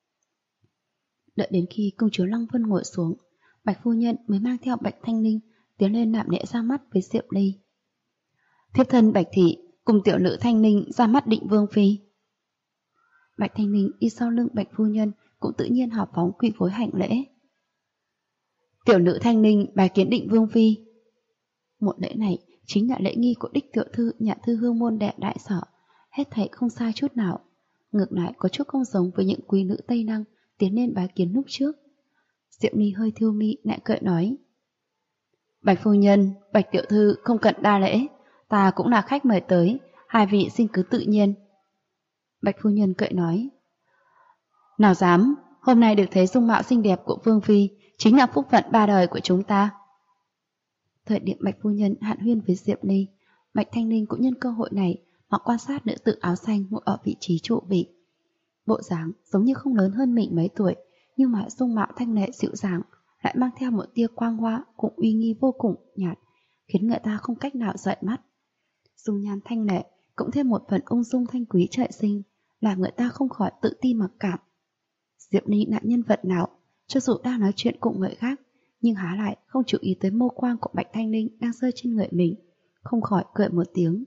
Đợi đến khi công chúa Lăng Vân ngồi xuống, Bạch phu nhân mới mang theo Bạch Thanh Ninh tiến lên nạm nễ ra mắt với Diệu Ly. Thiếp thân Bạch thị cùng tiểu nữ Thanh Ninh ra mắt Định Vương phi. Bạch Thanh Ninh đi sau lưng Bạch phu nhân cũng tự nhiên hào phóng quỳ gối hành lễ. Tiểu nữ Thanh Ninh bái kiến Định Vương phi. Một lễ này chính là lễ nghi của đích tiểu thư nhà thư hương môn đệ đại sở, hết thảy không sai chút nào. Ngược lại có chút không giống với những quý nữ Tây Năng tiến lên bái kiến lúc trước. Diệu Ly hơi thiêu mi lại cười nói: Bạch phu nhân, Bạch tiểu thư không cần đa lễ, ta cũng là khách mời tới, hai vị xin cứ tự nhiên. Bạch phu nhân cười nói: nào dám, hôm nay được thấy dung mạo xinh đẹp của Vương phi chính là phúc phận ba đời của chúng ta. Thời điểm Bạch phu nhân hàn huyên với Diệp Ly, Bạch Thanh Ninh cũng nhân cơ hội này mà quan sát nữ tử áo xanh ngồi ở vị trí trụ vị. Bộ dáng giống như không lớn hơn mình mấy tuổi, nhưng mà dung mạo thanh lệ dịu dàng, lại mang theo một tia quang hoa cũng uy nghi vô cùng nhạt, khiến người ta không cách nào rời mắt. Dung nhan thanh lệ cũng thêm một phần ung dung thanh quý trời sinh, làm người ta không khỏi tự ti mặc cảm. Diệp Ly là nhân vật nào, cho dù đang nói chuyện cùng người khác, nhưng há lại không chú ý tới mâu quang của Bạch Thanh Ninh đang rơi trên người mình, không khỏi cười một tiếng.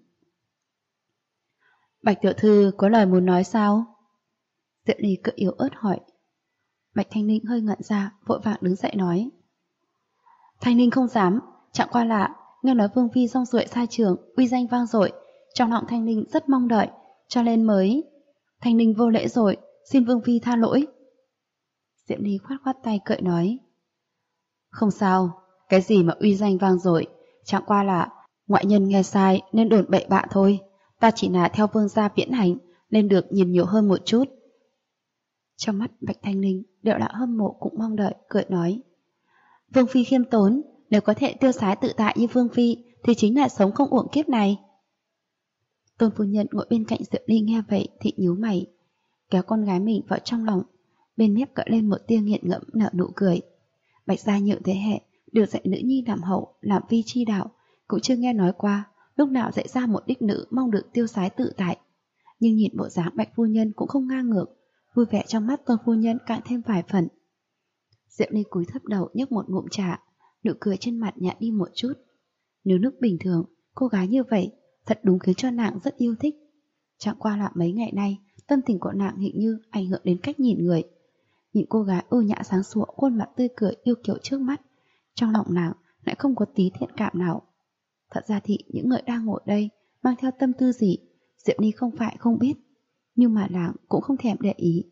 Bạch tiểu thư có lời muốn nói sao? Diệp Ly cười yếu ớt hỏi. Bạch Thanh Ninh hơi ngẩn ra, vội vàng đứng dậy nói: Thanh Ninh không dám, chẳng qua là nghe nói Vương phi rong ruổi xa trường, uy danh vang dội, trong lòng Thanh Ninh rất mong đợi, cho nên mới... Thanh Ninh vô lễ rồi, xin Vương phi tha lỗi. Diệp Ly khoát khoát tay cười nói: không sao, cái gì mà uy danh vang dội, chẳng qua là ngoại nhân nghe sai nên đồn bậy bạ thôi, ta chỉ là theo vương gia viễn hành nên được nhìn nhiều hơn một chút. Trong mắt Bạch Thanh Ninh đều là hâm mộ cũng mong đợi, cười nói: Vương phi khiêm tốn, nếu có thể tiêu sái tự tại như Vương phi thì chính là sống không uổng kiếp này. Tôn phu nhân ngồi bên cạnh Diệp Ly nghe vậy thì nhíu mày, kéo con gái mình vào trong lòng, bên mép cỡ lên một tia nghiện ngẫm nở nụ cười. Bạch gia nhiều thế hệ được dạy nữ nhi làm hậu, làm vi chi đạo, cũng chưa nghe nói qua lúc nào dạy ra một đích nữ mong được tiêu sái tự tại. Nhưng nhìn bộ dáng Bạch phu nhân cũng không ngang ngược, vui vẻ trong mắt Tôn phu nhân càng thêm vài phần. Diệp Ly cúi thấp đầu nhấp một ngụm trà, nụ cười trên mặt nhạt đi một chút. Nếu lúc bình thường, cô gái như vậy thật đúng khiến cho nàng rất yêu thích. Chẳng qua là mấy ngày nay, tâm tình của nàng hình như ảnh hưởng đến cách nhìn người. Nhìn cô gái ưu nhã sáng sủa, khuôn mặt tươi cười yêu kiều trước mắt, trong lòng nàng lại không có tí thiện cảm nào. Thật ra thì những người đang ngồi đây mang theo tâm tư gì, Diệp Ly không phải không biết, nhưng mà nàng cũng không thèm để ý.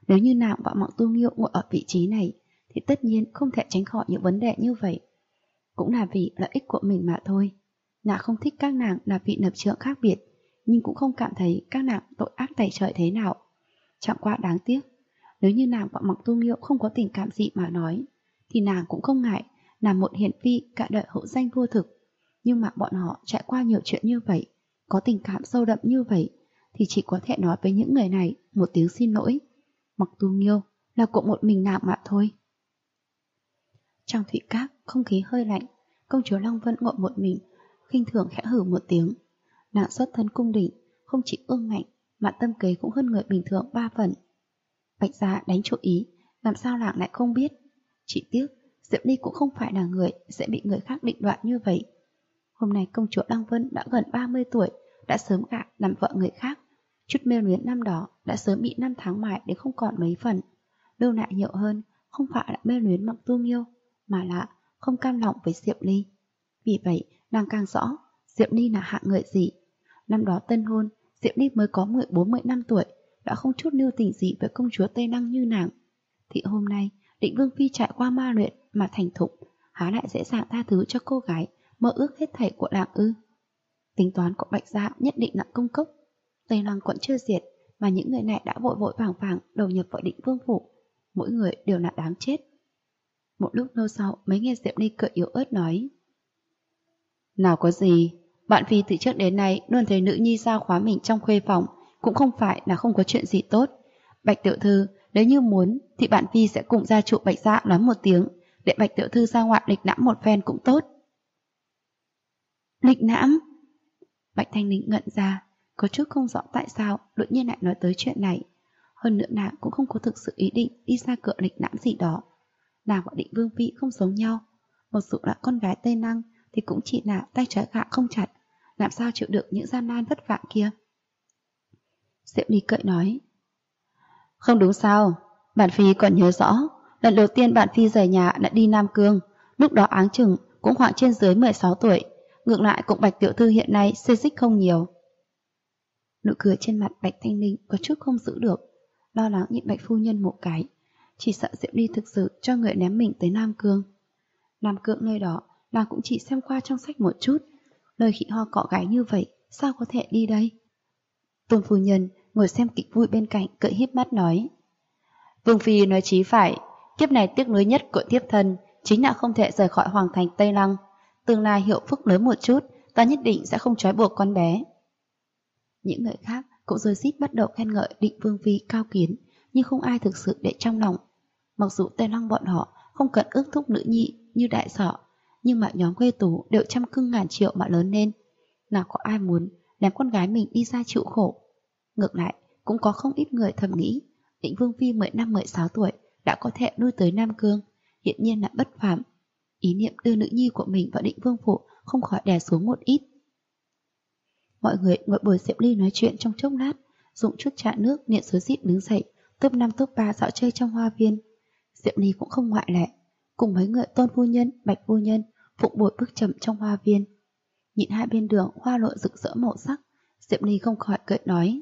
Nếu như nàng và Mộng Tu Nghiêu ngồi ở vị trí này, thì tất nhiên không thể tránh khỏi những vấn đề như vậy. Cũng là vì lợi ích của mình mà thôi. Nàng không thích các nàng là vị nập trượng khác biệt, nhưng cũng không cảm thấy các nàng tội ác tày trời thế nào. Chẳng qua đáng tiếc, nếu như nàng và Mộng Tu Nghiêu không có tình cảm gì mà nói, thì nàng cũng không ngại làm một hiển phi cả đời hữu danh vô thực. Nhưng mà bọn họ trải qua nhiều chuyện như vậy, có tình cảm sâu đậm như vậy, thì chỉ có thể nói với những người này một tiếng xin lỗi. Mộng Tu Nghiêu là của một mình nàng mà thôi. Trong thủy các, không khí hơi lạnh, công chúa Lăng Vân ngồi một mình, khinh thường khẽ hử một tiếng. Nàng xuất thân cung đình, không chỉ ương ngạnh, mà tâm kế cũng hơn người bình thường 3 phần. Bạch Gia đánh chủ ý, làm sao nàng lại không biết. Chỉ tiếc, Diệp Ly cũng không phải là người sẽ bị người khác định đoạt như vậy. Hôm nay công chúa Lăng Vân đã gần 30 tuổi, đã sớm gả làm vợ người khác. Chút mê luyến năm đó đã sớm bị 5 tháng mài đến không còn mấy phần. Lưu lại nhiều hơn, không phải là mê luyến Mộng Tu Nghiêu, mà là không cam lòng với Diệp Ly. Vì vậy, nàng càng rõ Diệp Ly là hạng người gì. Năm đó tân hôn, Diệp Ly mới có 14-15 tuổi, đã không chút lưu tình gì với công chúa Tây Lăng như nàng. Thì hôm nay, Định Vương Phi trải qua ma luyện mà thành thục, há lại dễ dàng tha thứ cho cô gái mơ ước hết thảy của nàng ư? Tính toán của Bạch Gia nhất định là công cốc. Tây Lăng quận chưa diệt, mà những người này đã vội vội vàng vàng đầu nhập vào Định Vương phủ. Mỗi người đều là đáng chết. Một lúc lâu sau mới nghe Diệp Ly cười yếu ớt nói: nào có gì, bạn Phi từ trước đến nay luôn thấy nữ nhi ra khóa mình trong khuê phòng, cũng không phải là không có chuyện gì tốt. Bạch tiểu thư, nếu như muốn thì bạn Phi sẽ cùng gia chủ Bạch Gia nói một tiếng, để Bạch tiểu thư ra ngoại lịch lãm một phen cũng tốt. Lịch lãm? Bạch Thanh Ninh ngẩn ra, có chút không rõ tại sao đột nhiên lại nói tới chuyện này. Hơn nữa nàng cũng không có thực sự ý định đi ra cửa lịch lãm gì đó. Nàng và Định Vương Phi không giống nhau. Mặc dù là con gái Tây Năng thì cũng chỉ là tay trái gạ không chặt, làm sao chịu được những gian nan vất vả kia. Diệp Ly cười nói: không đúng sao, bản Phi còn nhớ rõ, lần đầu tiên bản Phi rời nhà đã đi Nam Cương, lúc đó áng chừng cũng khoảng trên dưới 16 tuổi, ngược lại cùng Bạch tiểu thư hiện nay xê xích không nhiều. Nụ cười trên mặt Bạch Thanh Ninh có chút không giữ được, lo lắng nhìn Bạch phu nhân một cái, chỉ sợ Diệp Ly thực sự cho người ném mình tới Nam Cương. Nam Cương nơi đó, nàng cũng chỉ xem qua trong sách một chút, nơi khỉ ho cọ gáy như vậy, sao có thể đi đây? Tôn phu nhân ngồi xem kịch vui bên cạnh cười híp mắt nói: Vương Phi nói chí phải, kiếp này tiếc nuối nhất của thiếp thân chính là không thể rời khỏi hoàng thành Tây Lăng. Tương lai hiệu phúc lớn một chút, ta nhất định sẽ không trói buộc con bé. Những người khác cũng rối rít bắt đầu khen ngợi Định Vương Phi cao kiến, nhưng không ai thực sự để trong lòng. Mặc dù Tây Lăng bọn họ không cần ước thúc nữ nhi như đại sọ, nhưng mà nhóm quê tú đều trăm cưng ngàn triệu mà lớn lên. Nào có ai muốn đem con gái mình đi ra chịu khổ. Ngược lại, cũng có không ít người thầm nghĩ Định Vương Phi 15-16 tuổi đã có thể nuôi tới Nam Cương, hiện nhiên là bất phàm. Ý niệm đưa nữ nhi của mình vào Định Vương phủ không khỏi đè xuống một ít. Mọi người ngồi bồi Diệp Ly nói chuyện trong chốc lát, dụng chút trà nước niệm rối rít đứng dậy, top 5 top 3 dạo chơi trong hoa viên. Diệp Ly cũng không ngoại lệ, cùng mấy người Tôn phu nhân, Bạch phu nhân phụng bồi bước chậm trong hoa viên. Nhìn hai bên đường hoa lộ rực rỡ màu sắc, Diệp Ly không khỏi cười nói: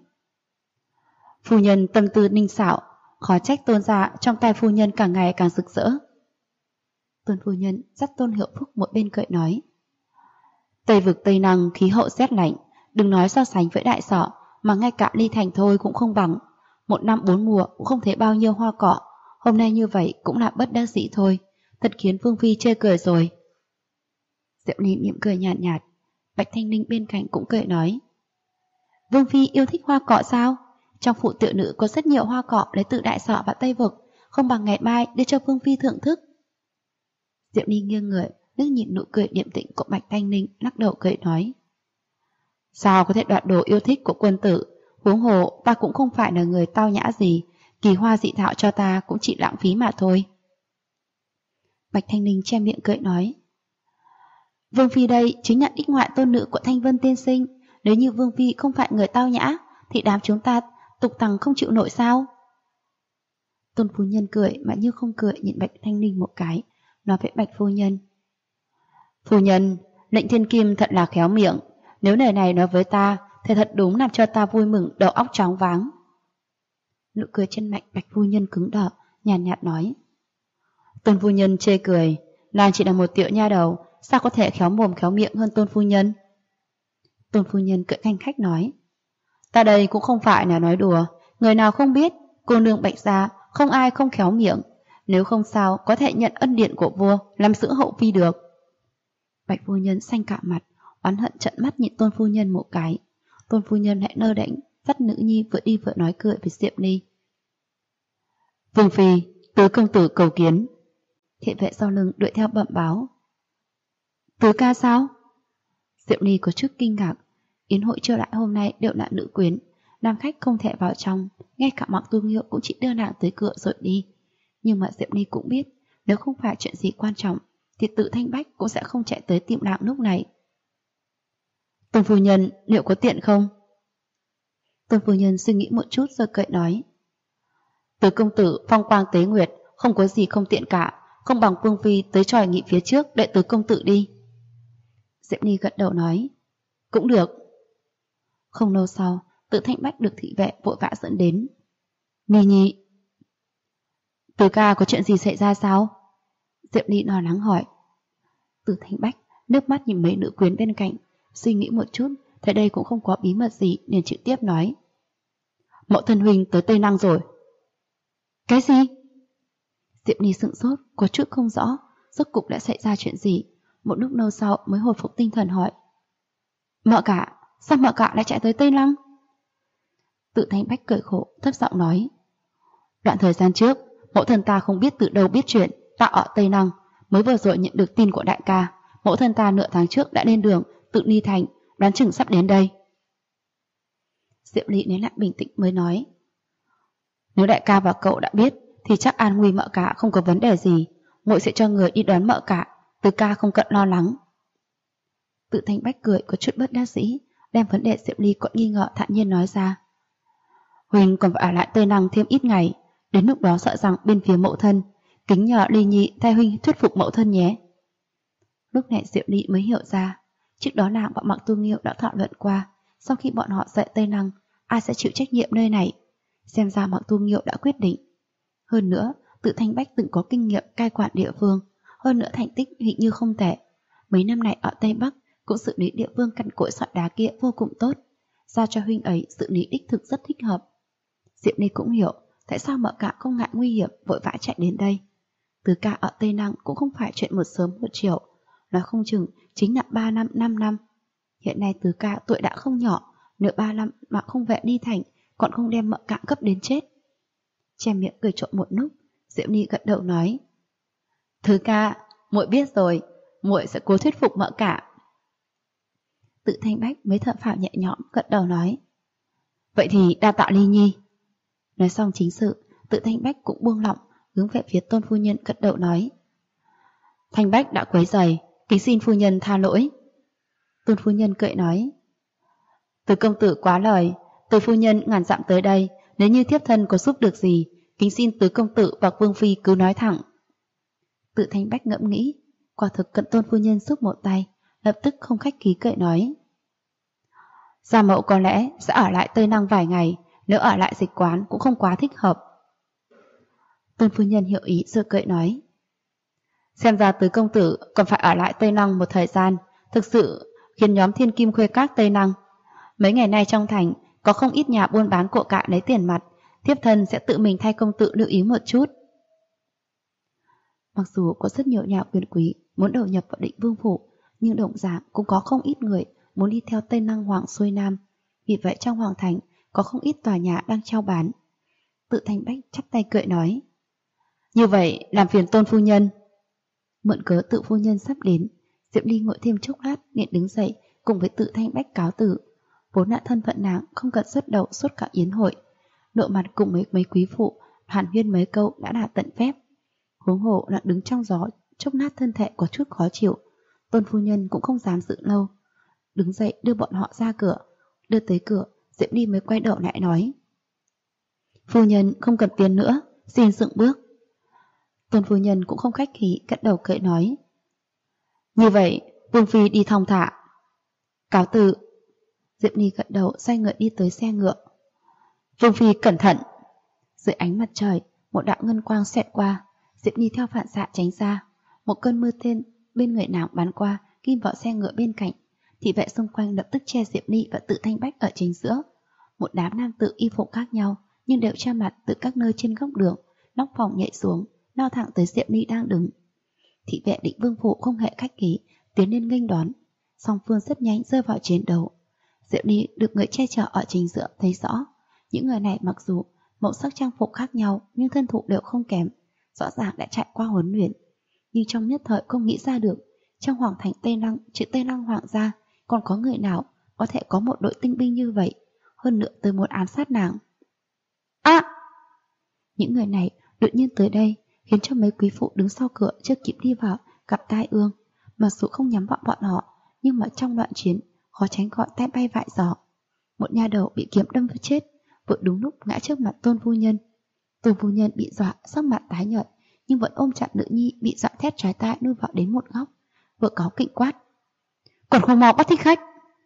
Phu nhân tâm tư ninh xảo, khó trách Tôn gia trong tay phu nhân càng ngày càng rực rỡ. Tôn phu nhân dắt Tôn Hiệu Phúc một bên cười nói: Tây vực Tây Năng khí hậu rét lạnh, đừng nói so sánh với đại sọ, mà ngay cả Ly Thành thôi cũng không bằng. Một năm 4 mùa cũng không thấy bao nhiêu hoa cỏ, hôm nay như vậy cũng là bất đắc dĩ thôi, thật khiến Vương Phi chê cười rồi. Diệp Ly mỉm cười nhạt nhạt. Bạch Thanh Ninh bên cạnh cũng cười nói: Vương Phi yêu thích hoa cỏ sao? Trong phủ tiểu nữ có rất nhiều hoa cỏ lấy từ đại sọ và Tây vực, không bằng ngày mai đưa cho Vương Phi thưởng thức. Diệp Ly nghiêng người, nước nhìn nụ cười điềm tĩnh của Bạch Thanh Ninh, lắc đầu cười nói: Sao có thể đoạt đồ yêu thích của quân tử? Huống hồ ta cũng không phải là người tao nhã gì, kỳ hoa dị thảo cho ta cũng chỉ lãng phí mà thôi. Bạch Thanh Ninh che miệng cười nói: Vương Phi đây chính là đích ngoại tôn nữ của Thanh Vân tiên sinh, nếu như Vương Phi không phải người tao nhã, thì đám chúng ta tục tằng không chịu nổi sao? Tôn phu nhân cười mà như không cười nhìn Bạch Thanh Ninh một cái, nói với Bạch phu nhân: Phu nhân, lệnh thiên kim thật là khéo miệng, nếu lời này nói với ta thì thật đúng làm cho ta vui mừng đầu óc chóng váng. Nụ cười chân mạnh Bạch phu nhân cứng đờ, nhàn nhạt nói. Tôn phu nhân chê cười, nàng chỉ là một tiểu nha đầu, sao có thể khéo mồm khéo miệng hơn Tôn phu nhân? Tôn phu nhân cười khanh khách nói. Ta đây cũng không phải là nói đùa, người nào không biết, cô nương Bạch gia không ai không khéo miệng, nếu không sao có thể nhận ân điện của vua làm giữ hậu phi được. Bạch phu nhân xanh cả mặt, oán hận trợn mắt nhìn Tôn phu nhân một cái. Tôn phu nhân lại nơ đễnh dắt nữ nhi vừa đi vừa nói cười với Diệp Ly. Vương phi, tứ công tử cầu kiến. Thị vệ sau lưng đuổi theo bẩm báo. Tứ ca sao? Diệp Ly có chút kinh ngạc. Yến hội trưa lại hôm nay đều là nữ quyến, nam khách không thể vào trong, ngay cả Mạc Tu Nghiêu cũng chỉ đưa nàng tới cửa rồi đi. Nhưng mà Diệp Ly cũng biết, nếu không phải chuyện gì quan trọng, thì tự Thanh Bách cũng sẽ không chạy tới tìm nàng lúc này. Tôn phu nhân, liệu có tiện không? Tôn phu nhân suy nghĩ một chút rồi cười nói. Tứ công tử phong quang tế nguyệt, không có gì không tiện cả, không bằng Vương phi tới tròi nghị phía trước đợi tứ công tử đi. Diệp Ly gật đầu nói. Cũng được. Không lâu sau, Tự Thanh Bách được thị vệ vội vã dẫn đến. Ni nhi. Tứ ca có chuyện gì xảy ra sao? Diệp Ly lo lắng hỏi. Tự Thanh Bách nước mắt nhìn mấy nữ quyến bên cạnh, suy nghĩ một chút, thấy đây cũng không có bí mật gì nên trực tiếp nói. Mẫu thân huynh tới Tây Năng rồi. Cái gì? Diệp Ly sững sốt, có chút không rõ, rốt cục đã xảy ra chuyện gì. Một lúc lâu sau mới hồi phục tinh thần hỏi. Mợ cả, sao mợ cả lại chạy tới Tây Lăng? Tự Thanh Bách cười khổ, thấp giọng nói. Đoạn thời gian trước, mẫu thân ta không biết từ đâu biết chuyện, ta ở Tây Lăng, mới vừa rồi nhận được tin của đại ca. Mẫu thân ta nửa tháng trước đã lên đường, tự Ni Thành, đoán chừng sắp đến đây. Diệp Ly lấy lại bình tĩnh mới nói. Nếu đại ca và cậu đã biết, thì chắc an nguy mợ cả không có vấn đề gì, muội sẽ cho người đi đón mợ cả, Từ ca không cần lo lắng. Tự Thanh Bách cười có chút bất đắc dĩ, đem vấn đề Diệp Ly còn nghi ngờ thản nhiên nói ra. Huỳnh còn phải ở lại Tây Năng thêm ít ngày, đến lúc đó sợ rằng bên phía mẫu thân, kính nhờ Ly Nhi thay Huỳnh thuyết phục mẫu thân nhé. Lúc này Diệp Ly mới hiểu ra, trước đó nàng và Mạc Tu Nghiêu đã thảo luận qua, sau khi bọn họ rời Tây Năng, ai sẽ chịu trách nhiệm nơi này. Xem ra Mạc Tu Nghiêu đã quyết định. Hơn nữa, Tự Thanh Bách từng có kinh nghiệm cai quản địa phương, hơn nữa thành tích hình như không tệ. Mấy năm này ở Tây Bắc cũng xử lý địa phương cằn cỗi sỏi đá kia vô cùng tốt, giao cho huynh ấy xử lý đích thực rất thích hợp. Diệp Ly cũng hiểu tại sao mợ cả không ngại nguy hiểm vội vã chạy đến đây. Từ ca ở Tây Năng cũng không phải chuyện một sớm một chiều, nói không chừng chính là 3 năm 5 năm. Hiện nay Từ ca tuổi đã không nhỏ, nửa 3 năm mà không về đi thành, còn không đem mợ cả cấp đến chết. Che miệng cười trộm một lúc, Diệp Ly gật đầu nói. Thứ ca, muội biết rồi, muội sẽ cố thuyết phục mợ cả. Tự Thanh Bách mới thở phào nhẹ nhõm gật đầu nói. Vậy thì đa tạ Ly Nhi. Nói xong chính sự, Tự Thanh Bách cũng buông lỏng, hướng về phía Tôn phu nhân gật đầu nói. Thanh Bách đã quấy rầy, kính xin phu nhân tha lỗi. Tôn phu nhân cười nói. Từ công tử quá lời, từ phu nhân ngàn dặm tới đây, nếu như thiếp thân có giúp được gì, kính xin tứ công tử và vương phi cứ nói thẳng. Tự Thanh Bách ngẫm nghĩ, quả thực cần Tôn phu nhân giúp một tay, lập tức không khách khí cười nói. Gia mẫu có lẽ sẽ ở lại Tây Năng vài ngày, nếu ở lại dịch quán cũng không quá thích hợp. Tôn phu nhân hiểu ý rồi cười nói. Xem ra tứ công tử còn phải ở lại Tây Năng một thời gian, thực sự khiến nhóm thiên kim khuê các Tây Năng. Mấy ngày nay trong thành có không ít nhà buôn bán của cải lấy tiền mặt, thiếp thân sẽ tự mình thay công tử lưu ý một chút. Mặc dù có rất nhiều nhà quyền quý muốn đầu nhập vào Định Vương phủ, nhưng đồng dạng cũng có không ít người muốn đi theo Tây Năng Hoàng xuôi Nam. Vì vậy trong Hoàng thành có không ít tòa nhà đang trao bán. Tự Thanh Bách chắp tay cười nói. Như vậy làm phiền Tôn phu nhân. Mượn cớ Tự phu nhân sắp đến, Diệp Ly ngồi thêm chốc lát liền đứng dậy cùng với Tự Thanh Bách cáo từ. Vốn đã thân phận nàng không cần xuất đầu suốt cả yến hội, lộ mặt cùng mấy quý phụ hàn huyên mấy câu đã đạt tận phép. Huống hồ là đứng trong gió chốc lát thân thể có chút khó chịu, Tôn phu nhân cũng không dám giữ lâu, đứng dậy đưa bọn họ ra cửa. Đưa tới cửa, Diệp Ly mới quay đầu lại nói. Phu nhân không cần tiền nữa, xin dựng bước. Tôn phu nhân cũng không khách khí cất đầu cười nói. Như vậy, vương phi đi thong thả. Cáo từ. Diệp Ly gật đầu xoay người đi tới xe ngựa. Vương phi cẩn thận. Dưới ánh mặt trời, một đạo ngân quang xẹt qua, Diệp Nhi theo phản xạ tránh ra. Một cơn mưa tên bên người nàng bắn qua, ghim vào xe ngựa bên cạnh. Thị vệ xung quanh lập tức che Diệp Nhi và Tự Thanh Bách ở chính giữa. Một đám nam tử y phục khác nhau, nhưng đều che mặt từ các nơi trên góc đường, nóc phòng nhảy xuống, lao thẳng tới Diệp Nhi đang đứng. Thị vệ Định Vương Phủ không hề khách khí, tiến lên nghênh đón. Song phương rất nhanh rơi vào chiến đấu. Diệp Nhi được người che chở ở chính giữa thấy rõ, những người này mặc dù màu sắc trang phục khác nhau nhưng thân thủ đều không kém, rõ ràng đã trải qua huấn luyện. Nhưng trong nhất thời không nghĩ ra được, trong hoàng thành Tây Lăng, chữ Tây Lăng Hoàng gia còn có người nào có thể có một đội tinh binh như vậy, hơn nữa tới muốn ám sát nàng. Những người này đột nhiên tới đây khiến cho mấy quý phụ đứng sau cửa chưa kịp đi vào gặp tai ương. Mặc dù không nhắm vào bọn họ, nhưng mà trong loạn chiến khó tránh khỏi tay bay vại gió. Một nha đầu bị kiếm đâm chết, vừa đúng lúc ngã trước mặt Tôn phu nhân. Tôn phu nhân bị dọa sắc mặt tái nhợt, nhưng vẫn ôm chặt nữ nhi bị dọa thét trái tai nuôi vào đến một góc, vừa cáu kỉnh quát: "Còn không mau bắt thích khách!"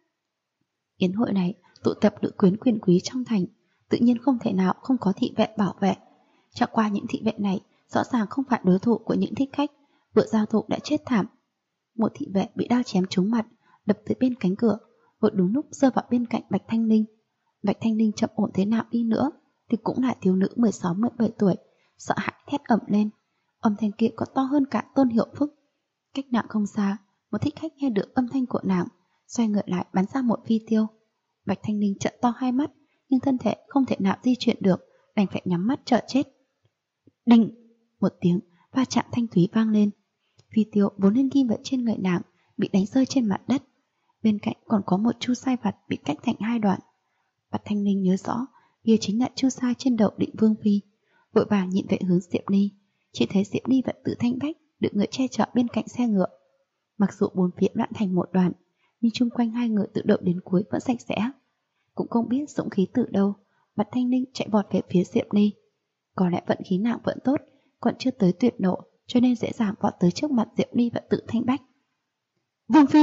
Yến hội này tụ tập nữ quyến quyền quý trong thành, tự nhiên không thể nào không có thị vệ bảo vệ. Chẳng qua những thị vệ này rõ ràng không phải đối thủ của những thích khách vừa giao thủ đã chết thảm. Một thị vệ bị đao chém trúng mặt, đập tới bên cánh cửa, vừa đúng lúc rơi vào bên cạnh Bạch Thanh Ninh. Bạch Thanh Ninh chậm ổn thế nào đi nữa thì cũng là thiếu nữ 16-17 tuổi, sợ hãi thét ẩm lên. Âm thanh kia còn to hơn cả Tôn Hiệu Phúc. Cách nàng không xa, một thích khách nghe được âm thanh của nàng, xoay người lại bắn ra một phi tiêu. Bạch Thanh Ninh trợn to hai mắt, nhưng thân thể không thể nào di chuyển được, đành phải nhắm mắt chờ chết. Đinh! Một tiếng va chạm thanh thúy vang lên. Phi tiêu vốn nên ghim vào trên người nàng bị đánh rơi trên mặt đất. Bên cạnh còn có một chu sai vặt bị cách thành hai đoạn. Bạch Thanh Ninh nhớ rõ kia chính là chu sai trên đầu Định Vương phi, vội vàng nhìn về hướng Diệp Ni. Chỉ thấy Diệp Ni và Tự Thanh Bách được người che chở bên cạnh xe ngựa. Mặc dù bốn phía loạn thành một đoàn, nhưng chung quanh hai người từ đầu đến cuối vẫn sạch sẽ. Cũng không biết dũng khí từ đâu, Bạch Thanh Ninh chạy vọt về phía Diệp Ni. Có lẽ vận khí nàng vẫn tốt, còn chưa tới tuyệt nộ, cho nên dễ dàng vọt tới trước mặt Diệp Ni và Tự Thanh Bách. Vương phi!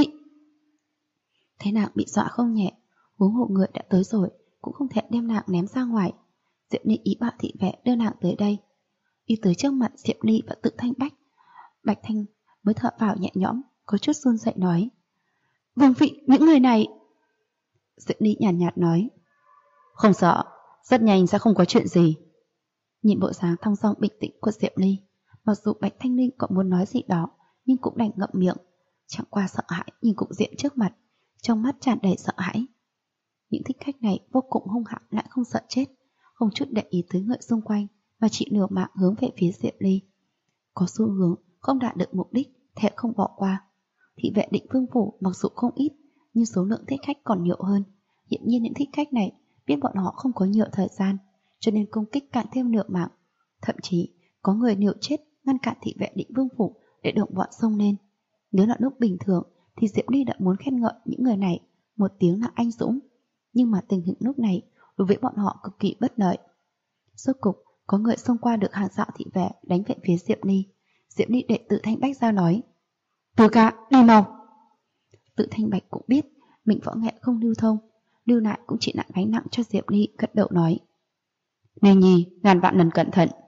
Thấy nàng bị dọa không nhẹ, huống hồ người đã tới rồi, cũng không thể đem nàng ném ra ngoài. Diệp Ni ý bảo thị vệ đưa nàng tới đây. Đi tới trước mặt Diệp Ni và Tự Thanh Bách, Bạch Thanh mới thở vào nhẹ nhõm, có chút run rẩy nói: Vương phi, những người này... Diệp Ni nhàn nhạt nói: Không sợ, rất nhanh sẽ không có chuyện gì. Nhìn bộ dáng thong dong bình tĩnh của Diệp Ni, mặc dù Bạch Thanh Ninh còn muốn nói gì đó, nhưng cũng đành ngậm miệng. Chẳng qua sợ hãi nhìn cục diện trước mặt, trong mắt tràn đầy sợ hãi. Những thích khách này vô cùng hung hãn lại không sợ chết, không chút để ý tới người xung quanh, mà chỉ liều mạng hướng về phía Diệp Ni. Có xu hướng không đạt được mục đích, thệ không bỏ qua. Thị vệ Định Vương Phủ mặc dù không ít, nhưng số lượng thích khách còn nhiều hơn. Hiện nhiên những thích khách này biết bọn họ không có nhiều thời gian, cho nên công kích càng thêm liều mạng. Thậm chí có người liều chết ngăn cản thị vệ Định Vương Phủ để đồng bọn xông lên. Nếu là lúc bình thường thì Diệp Ly đã muốn khen ngợi những người này một tiếng là anh dũng, nhưng mà tình hình lúc này đối với bọn họ cực kỳ bất lợi. Rốt cục có người xông qua được hàng dạo thị vệ đánh về phía Diệp Ly. Diệp Ly đệ Tự Thanh Bách ra nói: Từ ca, đi mau. Tự Thanh Bạch cũng biết mình võ nghệ không lưu thông, lưu lại cũng chỉ nặng gánh nặng cho Diệp Ly, gật đầu nói: Ni nhi, ngàn vạn lần cẩn thận.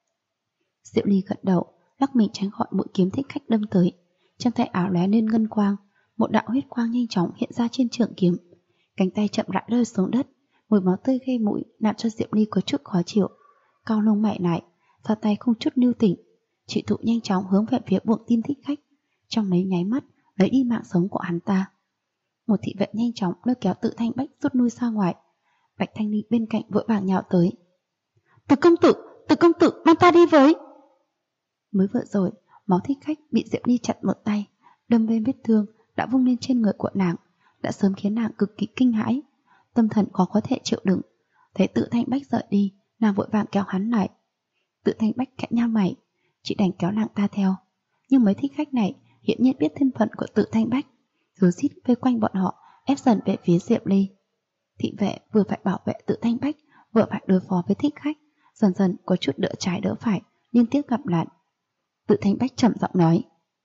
Diệp Ly gật đầu, lắc mình tránh khỏi mũi kiếm thích khách đâm tới. Trong tay áo lóe lên ngân quang, một đạo huyết quang nhanh chóng hiện ra trên trường kiếm. Cánh tay chậm rãi rơi xuống đất, mùi máu tươi gây mũi làm cho Diệp Ly có chút khó chịu. Cao lông mày lại, ra tay không chút lưu tình, chỉ thụ nhanh chóng hướng về phía buồng tim thích khách, trong mấy nháy mắt lấy đi mạng sống của hắn ta. Một thị vệ nhanh chóng lôi kéo Tự Thanh Bách rút lui ra ngoài. Bạch Thanh Ninh bên cạnh vội vàng nhào tới: Từ công tử, mang ta đi với. Mới vừa rồi, máu thích khách bị Diệp Ly chặt một tay, đâm bên vết thương đã vung lên trên người của nàng, đã sớm khiến nàng cực kỳ kinh hãi, tâm thần khó có thể chịu đựng. Thấy Tự Thanh Bách rời đi, nàng vội vàng kéo hắn lại. Tự Thanh Bách khẽ nhao mày, chỉ đành kéo nàng ta theo. Nhưng mấy thích khách này hiện nhiên biết thân phận của Tự Thanh Bách, rối rít vây quanh bọn họ, ép dần về phía Diệp Ly. Thị vệ vừa phải bảo vệ Tự Thanh Bách, vừa phải đối phó với thích khách, dần dần có chút đỡ trái đỡ phải, liên tiếp gặp nạn. Tự Thanh Bách trầm giọng nói: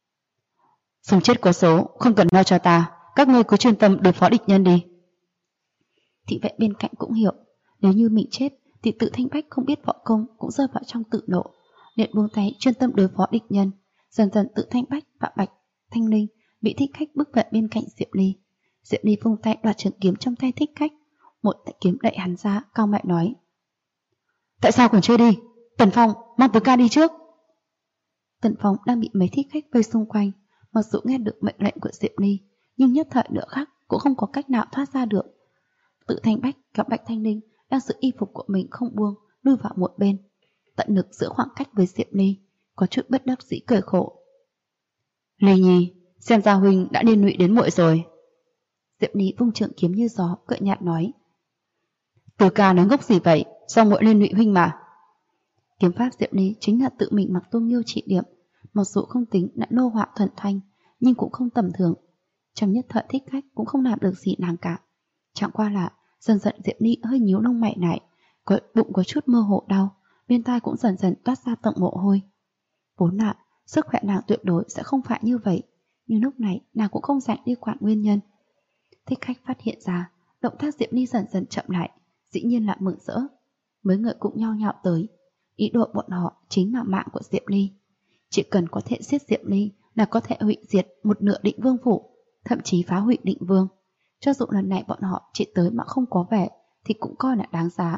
Sống chết có số, không cần lo cho ta, các ngươi cứ chuyên tâm đối phó địch nhân đi. Thị vệ bên cạnh cũng hiểu, nếu như mình chết thì Tự Thanh Bách không biết võ công cũng rơi vào trong tự nộ, liền buông tay chuyên tâm đối phó địch nhân. Dần dần Tự Thanh Bách và Bạch Thanh Ninh bị Thích Khách bức vận bên cạnh Diệp Ly. Diệp Ly vung tay đoạt trường kiếm trong tay Thích Khách, một tay kiếm đẩy hắn ra, cao mại nói: Tại sao còn chưa đi? Tần Phong, mang Tứ ca đi trước. Tần Phong đang bị mấy Thích Khách vây xung quanh, mặc dù nghe được mệnh lệnh của Diệp Ly, nhưng nhất thời nửa khắc cũng không có cách nào thoát ra được. Tự Thanh Bách gặp Bạch Thanh Ninh đang giữ y phục của mình không buông, lui vào một bên, tận lực giữ khoảng cách với Diệp Ly, có chút bất đắc dĩ cười khổ. Ly Nhi, xem ra huynh đã liên lụy đến muội rồi. Diệp Ly vung trượng kiếm như gió, cợt nhạt nói: Tứ ca nói ngốc gì vậy, sao muội liên lụy huynh mà. Kiếm pháp Diệp Ly chính là tự mình mặc Tôn Nghiêu trị điểm, mặc dù không tính đã nô họa thuần thanh, nhưng cũng không tầm thường. Trong nhất thời Thích Khách cũng không làm được gì nàng cả. Chẳng qua là dần dần Diệp Ly hơi nhíu lông mày lại, bụng có chút mơ hồ đau, bên tai cũng dần dần toát ra tầng mồ hôi. Vốn là sức khỏe nàng tuyệt đối sẽ không phải như vậy, nhưng lúc này nàng cũng không rảnh đi quản nguyên nhân. Thích Khách phát hiện ra động tác Diệp Ly dần dần chậm lại, dĩ nhiên là mừng rỡ. Mấy người cũng nhao nhao tới, ý đồ bọn họ chính là mạng của Diệp Ly. Chỉ cần có thể giết Diệp Ly là có thể hủy diệt một nửa Định Vương phủ, thậm chí phá hủy Định Vương. Cho dù lần này bọn họ chỉ tới mà không có vẻ thì cũng coi là đáng giá.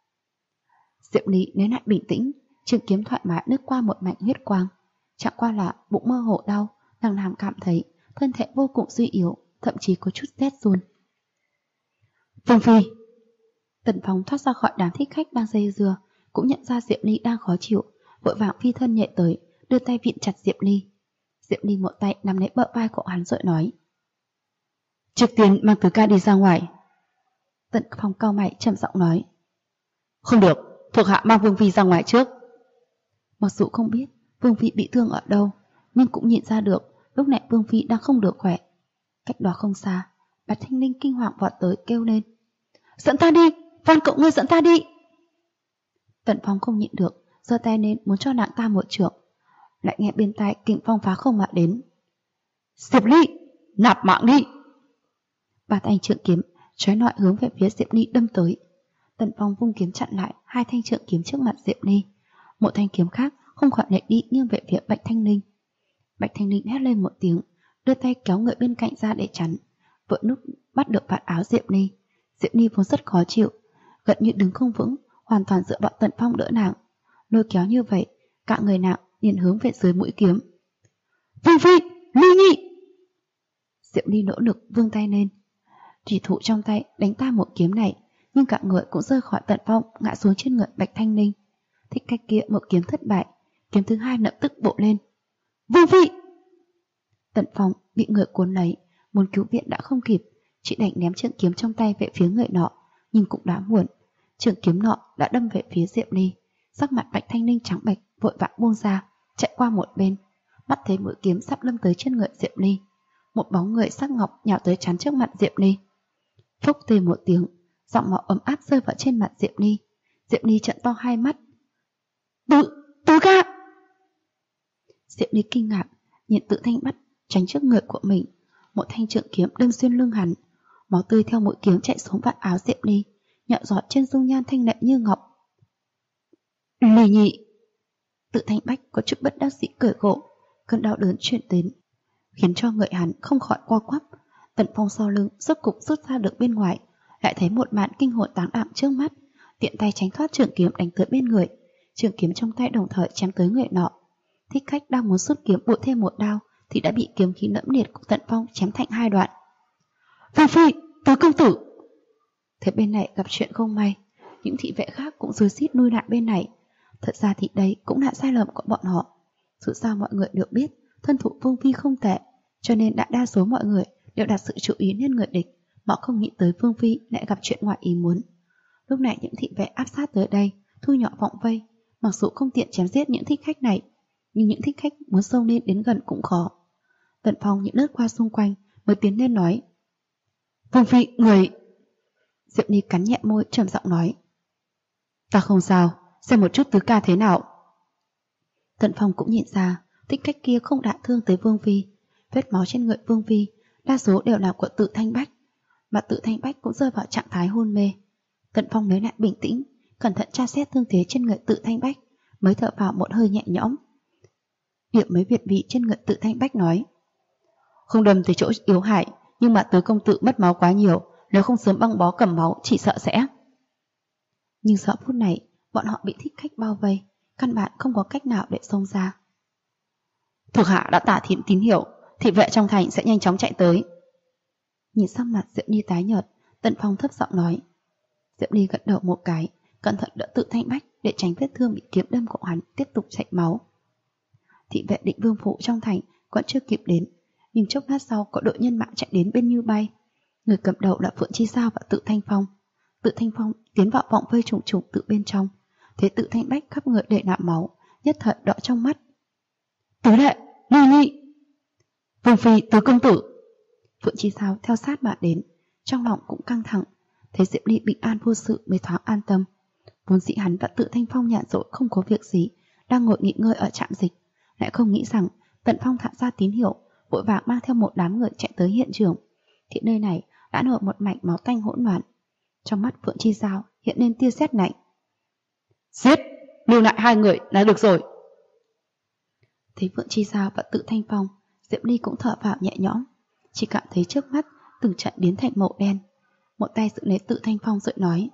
Diệp Ly lấy lại bình tĩnh, trường kiếm thoải mái lướt qua một mảnh huyết quang. Chẳng qua là bụng mơ hồ đau, nàng cảm thấy thân thể vô cùng suy yếu, thậm chí có chút rét run. Vương Phi! Tần Phong thoát ra khỏi đám Thích Khách đang dây dưa, cũng nhận ra Diệp Ly đang khó chịu, vội vàng phi thân nhảy tới, đưa tay vịn chặt Diệp Ly. Diệp Ly một tay nắm lấy bờ vai của hắn rồi nói: Trước tiên mang Tứ ca đi ra ngoài. Tần Phong cau mày trầm giọng nói: Không được, thuộc hạ mang Vương Phi ra ngoài trước. Mặc dù không biết Vương Phi bị thương ở đâu, nhưng cũng nhìn ra được lúc này Vương Phi đang không được khỏe. Cách đó không xa, Bạch Thanh Ninh kinh hoàng vọt tới kêu lên: Dẫn ta đi, van cậu ngươi dẫn ta đi. Tần Phong không nhịn được, giơ tay lên muốn cho nàng ta một trượng, lại nghe bên tai kình phong phá không mà đến: Diệp Ly, nạp mạng đi. Ba thanh trượng kiếm chói lọi hướng về phía Diệp Ly đâm tới. Tần Phong vung kiếm chặn lại hai thanh trượng kiếm trước mặt Diệp Ly, một thanh kiếm khác không khỏi lại đi nghiêng về phía Bạch Thanh Ninh. Bạch Thanh Ninh hét lên một tiếng, đưa tay kéo người bên cạnh ra để chắn, vừa lúc bắt được vạt áo Diệp Ly. Diệp Ly vốn rất khó chịu, gần như đứng không vững, hoàn toàn dựa vào Tần Phong đỡ nàng. Lôi kéo như vậy, cả người nàng liền hướng về dưới mũi kiếm. Vương Phi, Ly Nhi! Diệp Ly nỗ lực vươn tay lên, chỉ thủ trong tay đánh ta một kiếm này, nhưng cả người cũng rơi khỏi Tần Phong, ngã xuống trên người Bạch Thanh Ninh. Thích Khách kia một kiếm thất bại, kiếm thứ hai lập tức bổ lên. Vương Phi! Tần Phong bị người cuốn lấy, muốn cứu viện đã không kịp, chỉ đành ném trường kiếm trong tay về phía người nọ, nhưng cũng đã muộn. Trường kiếm nọ đã đâm về phía Diệp Ly. Sắc mặt Bạch Thanh Ninh trắng bệch, vội vã buông ra, chạy qua một bên, bắt thấy mũi kiếm sắp đâm tới trên người Diệp Ly. Một bóng người sắc ngọc nhào tới chắn trước mặt Diệp Ly. Phốc tê một tiếng, giọng máu ấm áp rơi vào trên mặt Diệp Ly. Diệp Ly trợn to hai mắt. Tứ ca! Diệp Ly kinh ngạc, nhìn Tự Thanh Bách tránh trước người của mình, một thanh trượng kiếm đâm xuyên lưng hắn. Máu tươi theo mũi kiếm chạy xuống vạt áo Diệp Ly, nhọ giọt trên dung nhan thanh lệ như ngọc. Ly Nhi! Tự Thanh Bách có chút bất đắc dĩ cười gộ, cơn đau đớn chuyển đến, khiến cho người hắn không khỏi co quắp. Tần Phong sau lưng rốt cục rút ra được bên ngoài, lại thấy một màn kinh hồn táng đảm trước mắt, tiện tay tránh thoát trường kiếm đánh tới bên người. Trường kiếm trong tay đồng thời chém tới người nọ. Thích Khách đang muốn rút kiếm bụi thêm một đao thì đã bị kiếm khí lẫm liệt của Tần Phong chém thành hai đoạn. Vương Phi, Tứ công tử! Thế bên này gặp chuyện không may, những thị vệ khác cũng rối rít lui lại bên này. Thật ra thì đây cũng là sai lầm của bọn họ. Dù sao mọi người được biết thân thủ Vương Phi không tệ, cho nên đại đa số mọi người đều đặt sự chú ý lên người địch, mà không nghĩ tới Vương Phi lại gặp chuyện ngoài ý muốn. Lúc này những thị vệ áp sát tới đây, thu nhỏ vọng vây, mặc dù không tiện chém giết những Thích Khách này, nhưng những Thích Khách muốn xông lên đến gần cũng khó. Tần Phong những lướt qua xung quanh mới tiến lên nói: Vương Phi, người... Diệp Ly cắn nhẹ môi trầm giọng nói: Ta không sao, xem một chút Tứ ca thế nào. Tần Phong cũng nhìn ra Thích Khách kia không đả thương tới Vương Phi. Vết máu trên người Vương Phi đa số đều là của Tự Thanh Bách, mà Tự Thanh Bách cũng rơi vào trạng thái hôn mê. Tần Phong lấy lại bình tĩnh, cẩn thận tra xét thương thế trên người Tự Thanh Bách, mới thở vào một hơi nhẹ nhõm. Điểm mấy việt vị trên người Tự Thanh Bách nói: không đâm tới chỗ yếu hại, nhưng mà Tứ công tử mất máu quá nhiều, nếu không sớm băng bó cầm máu chỉ sợ sẽ. Nhưng giờ phút này bọn họ bị thích khách bao vây, căn bản không có cách nào để xông ra. Thuộc hạ đã tả thím tín hiệu, thị vệ trong thành sẽ nhanh chóng chạy tới. Nhìn sắc mặt Diệp Ly tái nhợt, Tần Phong thấp giọng nói. Diệp Ly gật đầu một cái, cẩn thận đỡ Tự Thanh Bách để tránh vết thương bị kiếm đâm của hắn tiếp tục chảy máu. Thị vệ Định Vương phủ trong thành vẫn chưa kịp đến, nhưng chốc lát sau có đội nhân mã chạy đến bên như bay. Người cầm đầu là Phượng Chi Sao và Tự Thanh Phong. Tự Thanh Phong tiến vào vòng vây trùng trùng từ bên trong, thấy Tự Thanh Bách khắp người đầy nạm máu, nhất thời đỏ trong mắt. Tứ đệ, Ly Ly, Vương phi, Tứ công tử. Phượng Chi Sao theo sát mà đến, trong lòng cũng căng thẳng. Thấy Diệp Ly bình an vô sự mới thoáng an tâm. Vốn dĩ hắn và Tự Thanh Phong nhàn rỗi không có việc gì, đang ngồi nghỉ ngơi ở trạm dịch, lại không nghĩ rằng Tần Phong thả ra tín hiệu, vội vàng mang theo một đám người chạy tới hiện trường. Thì nơi này đã nổi một mảnh máu tanh hỗn loạn. Trong mắt Phượng Chi Sao hiện lên tia sét lạnh. Giết, lưu lại 2 người là được rồi. Thấy Phượng Chi Sao và Tự Thanh Phong, Diệp Ly cũng thở vào nhẹ nhõm, chỉ cảm thấy trước mắt từng trận biến thành màu đen. Một tay giữ lấy Tự Thanh Phong rồi nói: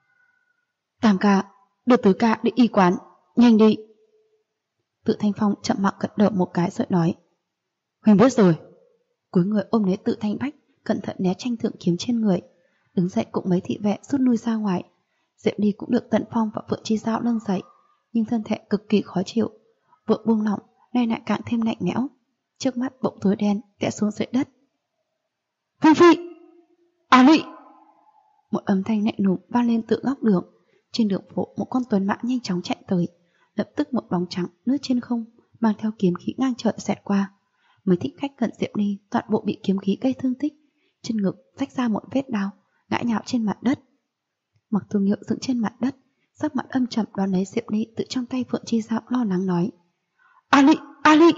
Tam ca, đưa Tứ ca đi y quán, nhanh đi. Tự Thanh Phong chậm mặc gật đầu một cái rồi nói: Huynh biết rồi. Cúi người ôm lấy Tự Thanh Bách, cẩn thận né tranh thượng kiếm trên người, đứng dậy cùng mấy thị vệ rút lui ra ngoài. Diệp Ly cũng được Tần Phong và Phượng Chi Giao nâng dậy, nhưng thân thể cực kỳ khó chịu, vừa buông lỏng nay lại càng thêm lạnh lẽo. Trước mắt bỗng tối đen tẽ xuống dưới đất. Vương phi, Lị! Một âm thanh lạnh lùng vang lên từ góc đường. Trên đường phố một con tuấn mã nhanh chóng chạy tới, lập tức một bóng trắng lướt trên không, mang theo kiếm khí ngang trời xẹt qua. Mấy thích khách cận Diệp Ly toàn bộ bị kiếm khí gây thương tích, trên ngực rách ra một vết đao, ngã nhào trên mặt đất. Mặc Tu Nghiêu dựng trên mặt đất, sắc mặt âm trầm đón lấy Diệp Ly từ trong tay Phượng Chi Giao, lo lắng nói: Lị!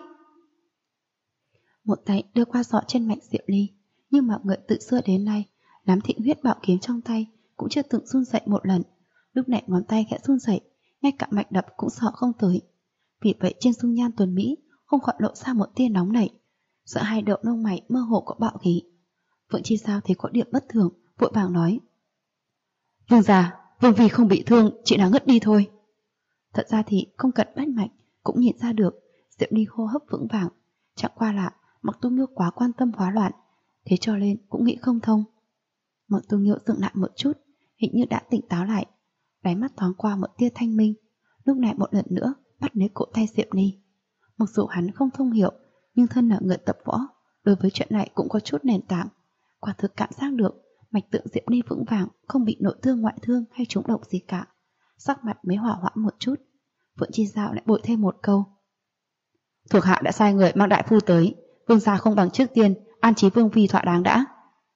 Một tay đưa qua giọ trên mạnh Diệp Ly, nhưng mà người từ xưa đến nay nắm thịnh huyết bảo kiếm trong tay cũng chưa từng run dậy một lần. Lúc này ngón tay khẽ run dậy, ngay cả mạch đập cũng sợ không tới. Vì vậy trên dung nhan tuấn mỹ không khỏi lộ ra một tia nóng nảy, sợ hai đậu lông mày mơ hồ có bạo khí. Phượng Chi Sao thấy có điểm bất thường, vội vàng nói: Vương gia, Vương phi không bị thương, chỉ là ngất đi thôi. Thật ra thì không cần bắt mạch cũng nhìn ra được Diệp Ly hô hấp vững vàng, chẳng qua là Mặc Tu Nghiêu quá quan tâm hóa loạn, thế cho nên cũng nghĩ không thông. Mặc Tu Nghiêu dừng lại một chút, hình như đã tỉnh táo lại, đáy mắt thoáng qua một tia thanh minh, lúc này một lần nữa bắt lấy cổ tay Diệp Ly. Mặc dù hắn không thông hiểu, nhưng thân là người tập võ, đối với chuyện này cũng có chút nền tảng. Quả thực cảm giác được mạch tượng Diệp Ly vững vàng, không bị nội thương ngoại thương hay trúng độc gì cả. Sắc mặt mới hỏa hoãn một chút. Phượng Chi Giao lại bội thêm một câu: Thuộc hạ đã sai người mang đại phu tới, Vương gia không bằng trước tiên an trí Vương phi thỏa đáng đã.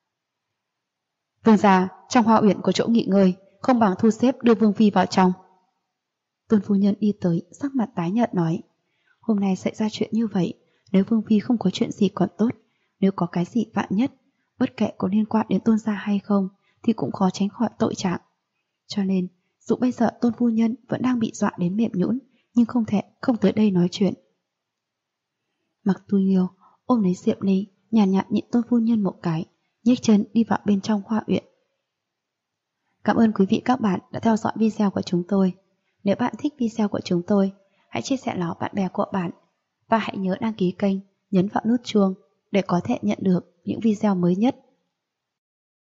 Vương gia, trong hoa uyển có chỗ nghỉ ngơi, không bằng thu xếp đưa Vương phi vào trong. Tôn phu nhân đi tới, sắc mặt tái nhợt nói: Hôm nay xảy ra chuyện như vậy, nếu Vương phi không có chuyện gì còn tốt, nếu có cái gì vạn nhất, bất kể có liên quan đến Tôn gia hay không, thì cũng khó tránh khỏi tội trạng. Cho nên, dù bây giờ Tôn phu nhân vẫn đang bị dọa đến mềm nhũn, nhưng không thể không tới đây nói chuyện. Mặc Tu Nghiêu ôm lấy Diệp Ly, nhàn nhạt nhìn Tôn phu nhân một cái, nhếch chân đi vào bên trong hoa uyển. Cảm ơn quý vị các bạn đã theo dõi video của chúng tôi. Nếu bạn thích video của chúng tôi, hãy chia sẻ nó bạn bè của bạn và hãy nhớ đăng ký kênh, nhấn vào nút chuông để có thể nhận được những video mới nhất.